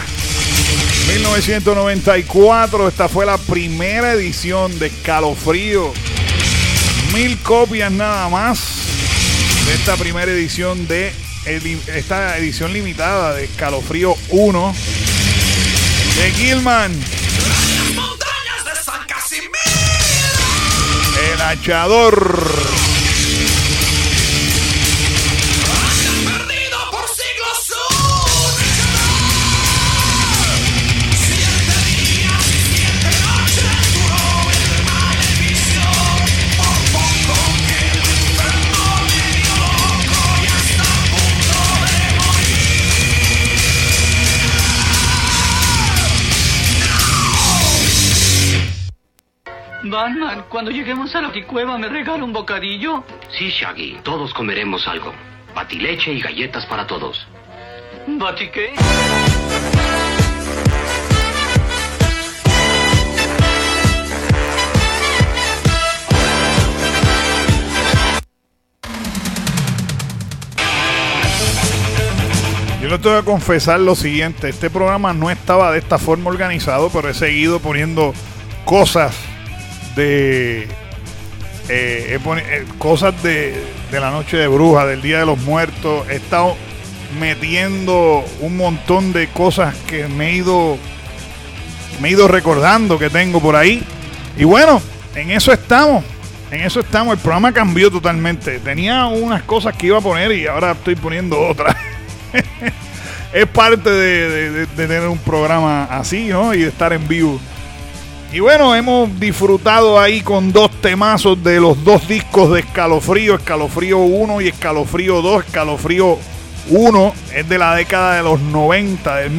1994, esta fue la primera edición de Escalofrío. 1000 copias nada más de esta primera edición de esta edición limitada de Escalofrío 1 de Gilman. El hachador. Batman, cuando lleguemos a la Baticueva, ¿me regala un bocadillo? Sí, Shaggy, todos comeremos algo. Batileche y galletas para todos. ¿Bati qué? Yo les tengo que confesar lo siguiente. Este programa no estaba de esta forma organizado, pero he seguido poniendo cosas cosas de la noche de brujas, del Día de los Muertos. He estado metiendo un montón de cosas que me he ido recordando que tengo por ahí. Y bueno, en eso estamos. El programa cambió totalmente. Tenía unas cosas que iba a poner y ahora estoy poniendo otras. Es parte de tener un programa así, ¿no? Y de estar en vivo. Y bueno, hemos disfrutado ahí con dos temazos de los dos discos de Escalofrío, Escalofrío 1 y Escalofrío 2. Escalofrío 1 es de la década de los 90, de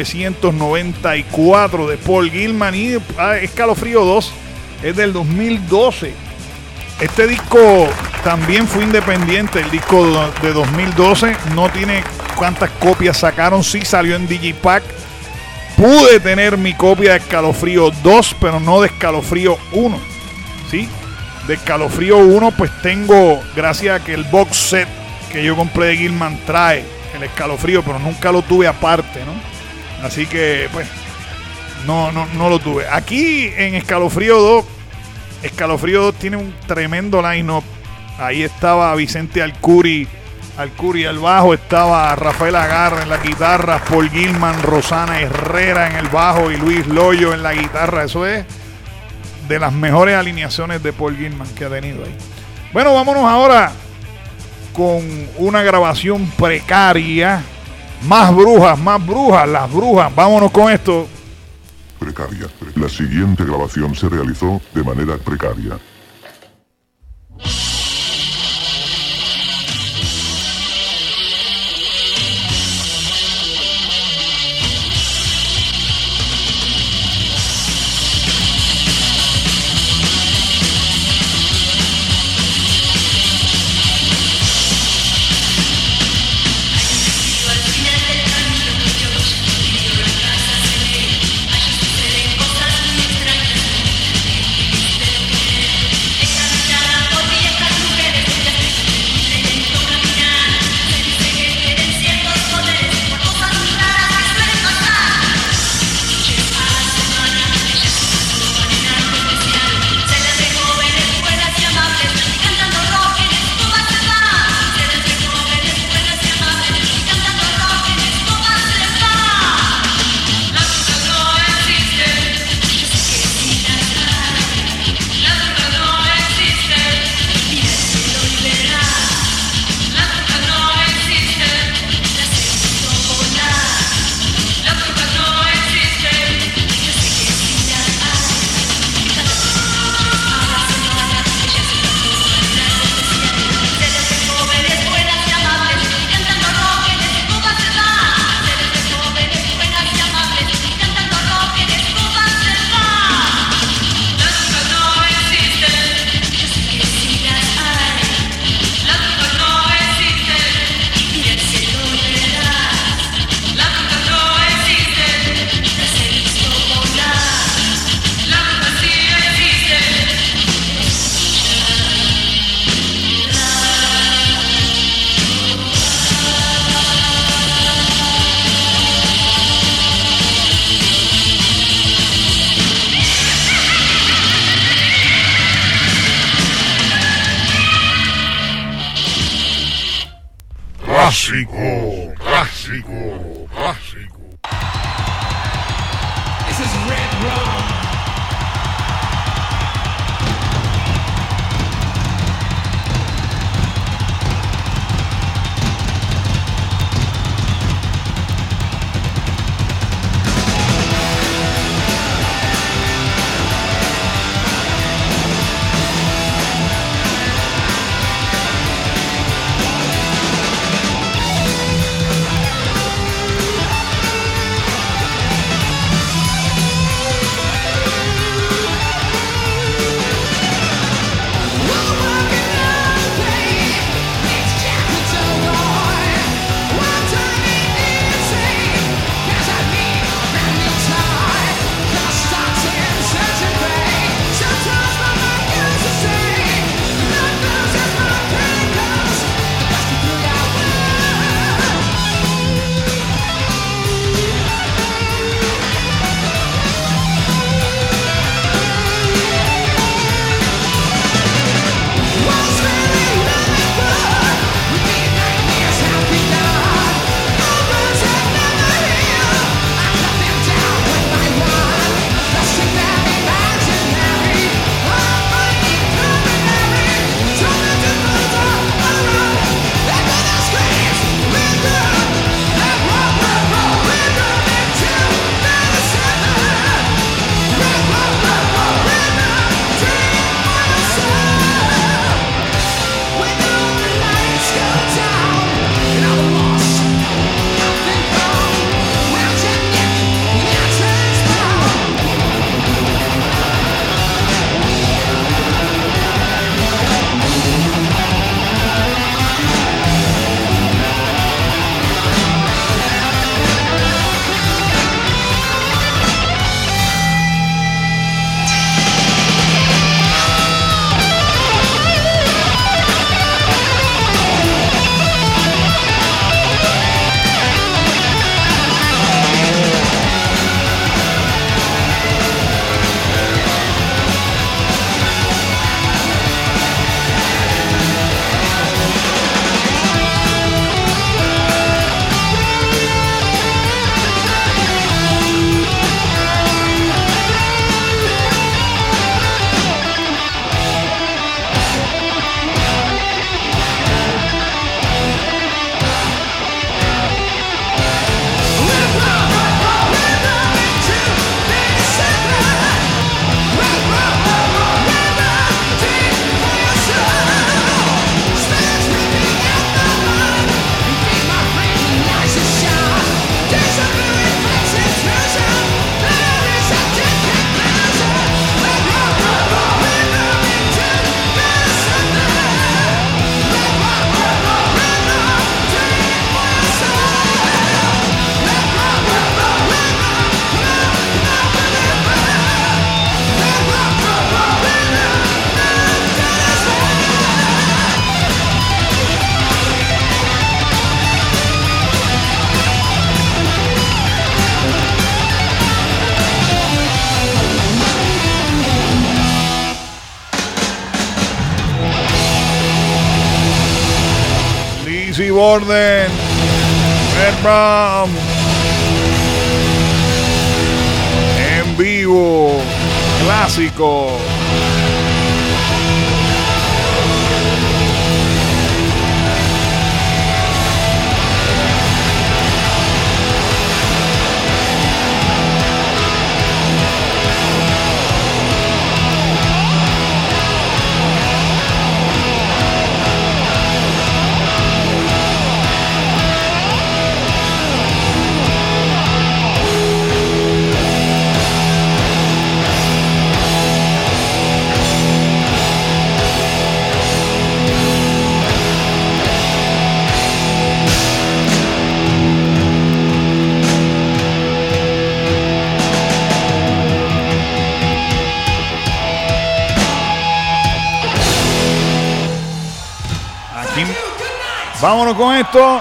1994, de Paul Gilman, y Escalofrío 2 es del 2012. Este disco también fue independiente, el disco de 2012, no tiene cuántas copias sacaron, sí salió en Digipack. Pude tener mi copia de Escalofrío 2, pero no de Escalofrío 1. ¿Sí? De Escalofrío 1, pues tengo, gracias a que el box set que yo compré de Gilman trae el Escalofrío, pero nunca lo tuve aparte, ¿no? Así que, pues, no lo tuve. Aquí en Escalofrío 2 tiene un tremendo line-up. Ahí estaba Vicente Alcuri al bajo, estaba Rafael Agarra en la guitarra, Paul Gilman, Rosana Herrera en el bajo y Luis Loyo en la guitarra. Eso es de las mejores alineaciones de Paul Gilman que ha tenido ahí. Bueno, vámonos ahora con una grabación precaria. Más brujas, las brujas. Vámonos con esto. Precaria. La siguiente grabación se realizó de manera precaria. Clásico. This is Red Rum. Borden, Red Rum, en vivo, clásico. Vámonos con esto.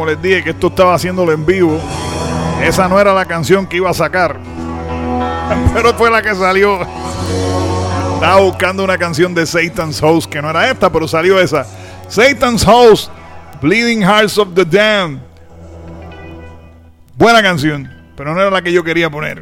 como les dije, que esto estaba haciéndolo en vivo. Esa no era la canción que iba a sacar, pero fue la que salió. Estaba buscando una canción de Satan's Host, que no era esta, pero salió esa. Satan's Host, Bleeding Hearts of the Damned. Buena canción, pero no era la que yo quería poner.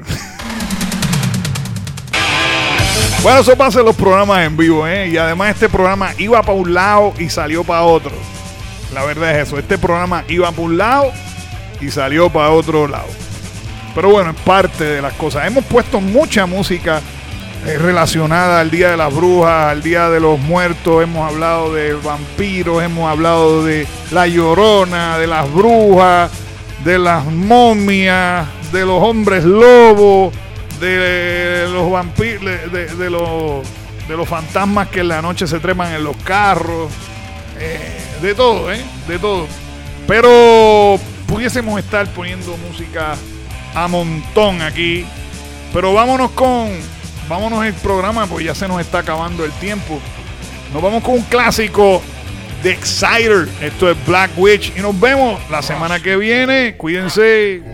Bueno, eso pasa en los programas en vivo, ¿eh? Y además este programa iba para un lado y salió para otro. La verdad es eso, este programa iba para un lado y salió para otro lado. Pero bueno, es parte de las cosas. Hemos puesto mucha música relacionada al Día de las Brujas, al Día de los Muertos. Hemos hablado de vampiros, hemos hablado de La Llorona, de las brujas, de las momias, de los hombres lobos, de los vampiros, de los fantasmas que en la noche se trepan en los carros, de todo, de todo. Pero pudiésemos estar poniendo música a montón aquí, pero vámonos el programa, pues ya se nos está acabando el tiempo. Nos vamos con un clásico de Exciter. Esto es Black Witch y nos vemos la semana que viene. Cuídense.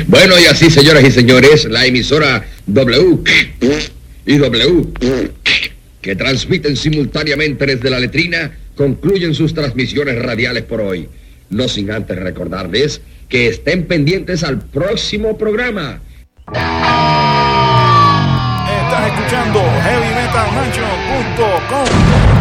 Bueno, y así, señoras y señores, la emisora W y W, que transmiten simultáneamente desde la letrina, concluyen sus transmisiones radiales por hoy. No sin antes recordarles que estén pendientes al próximo programa. Estás escuchando HeavyMetalMansion.com.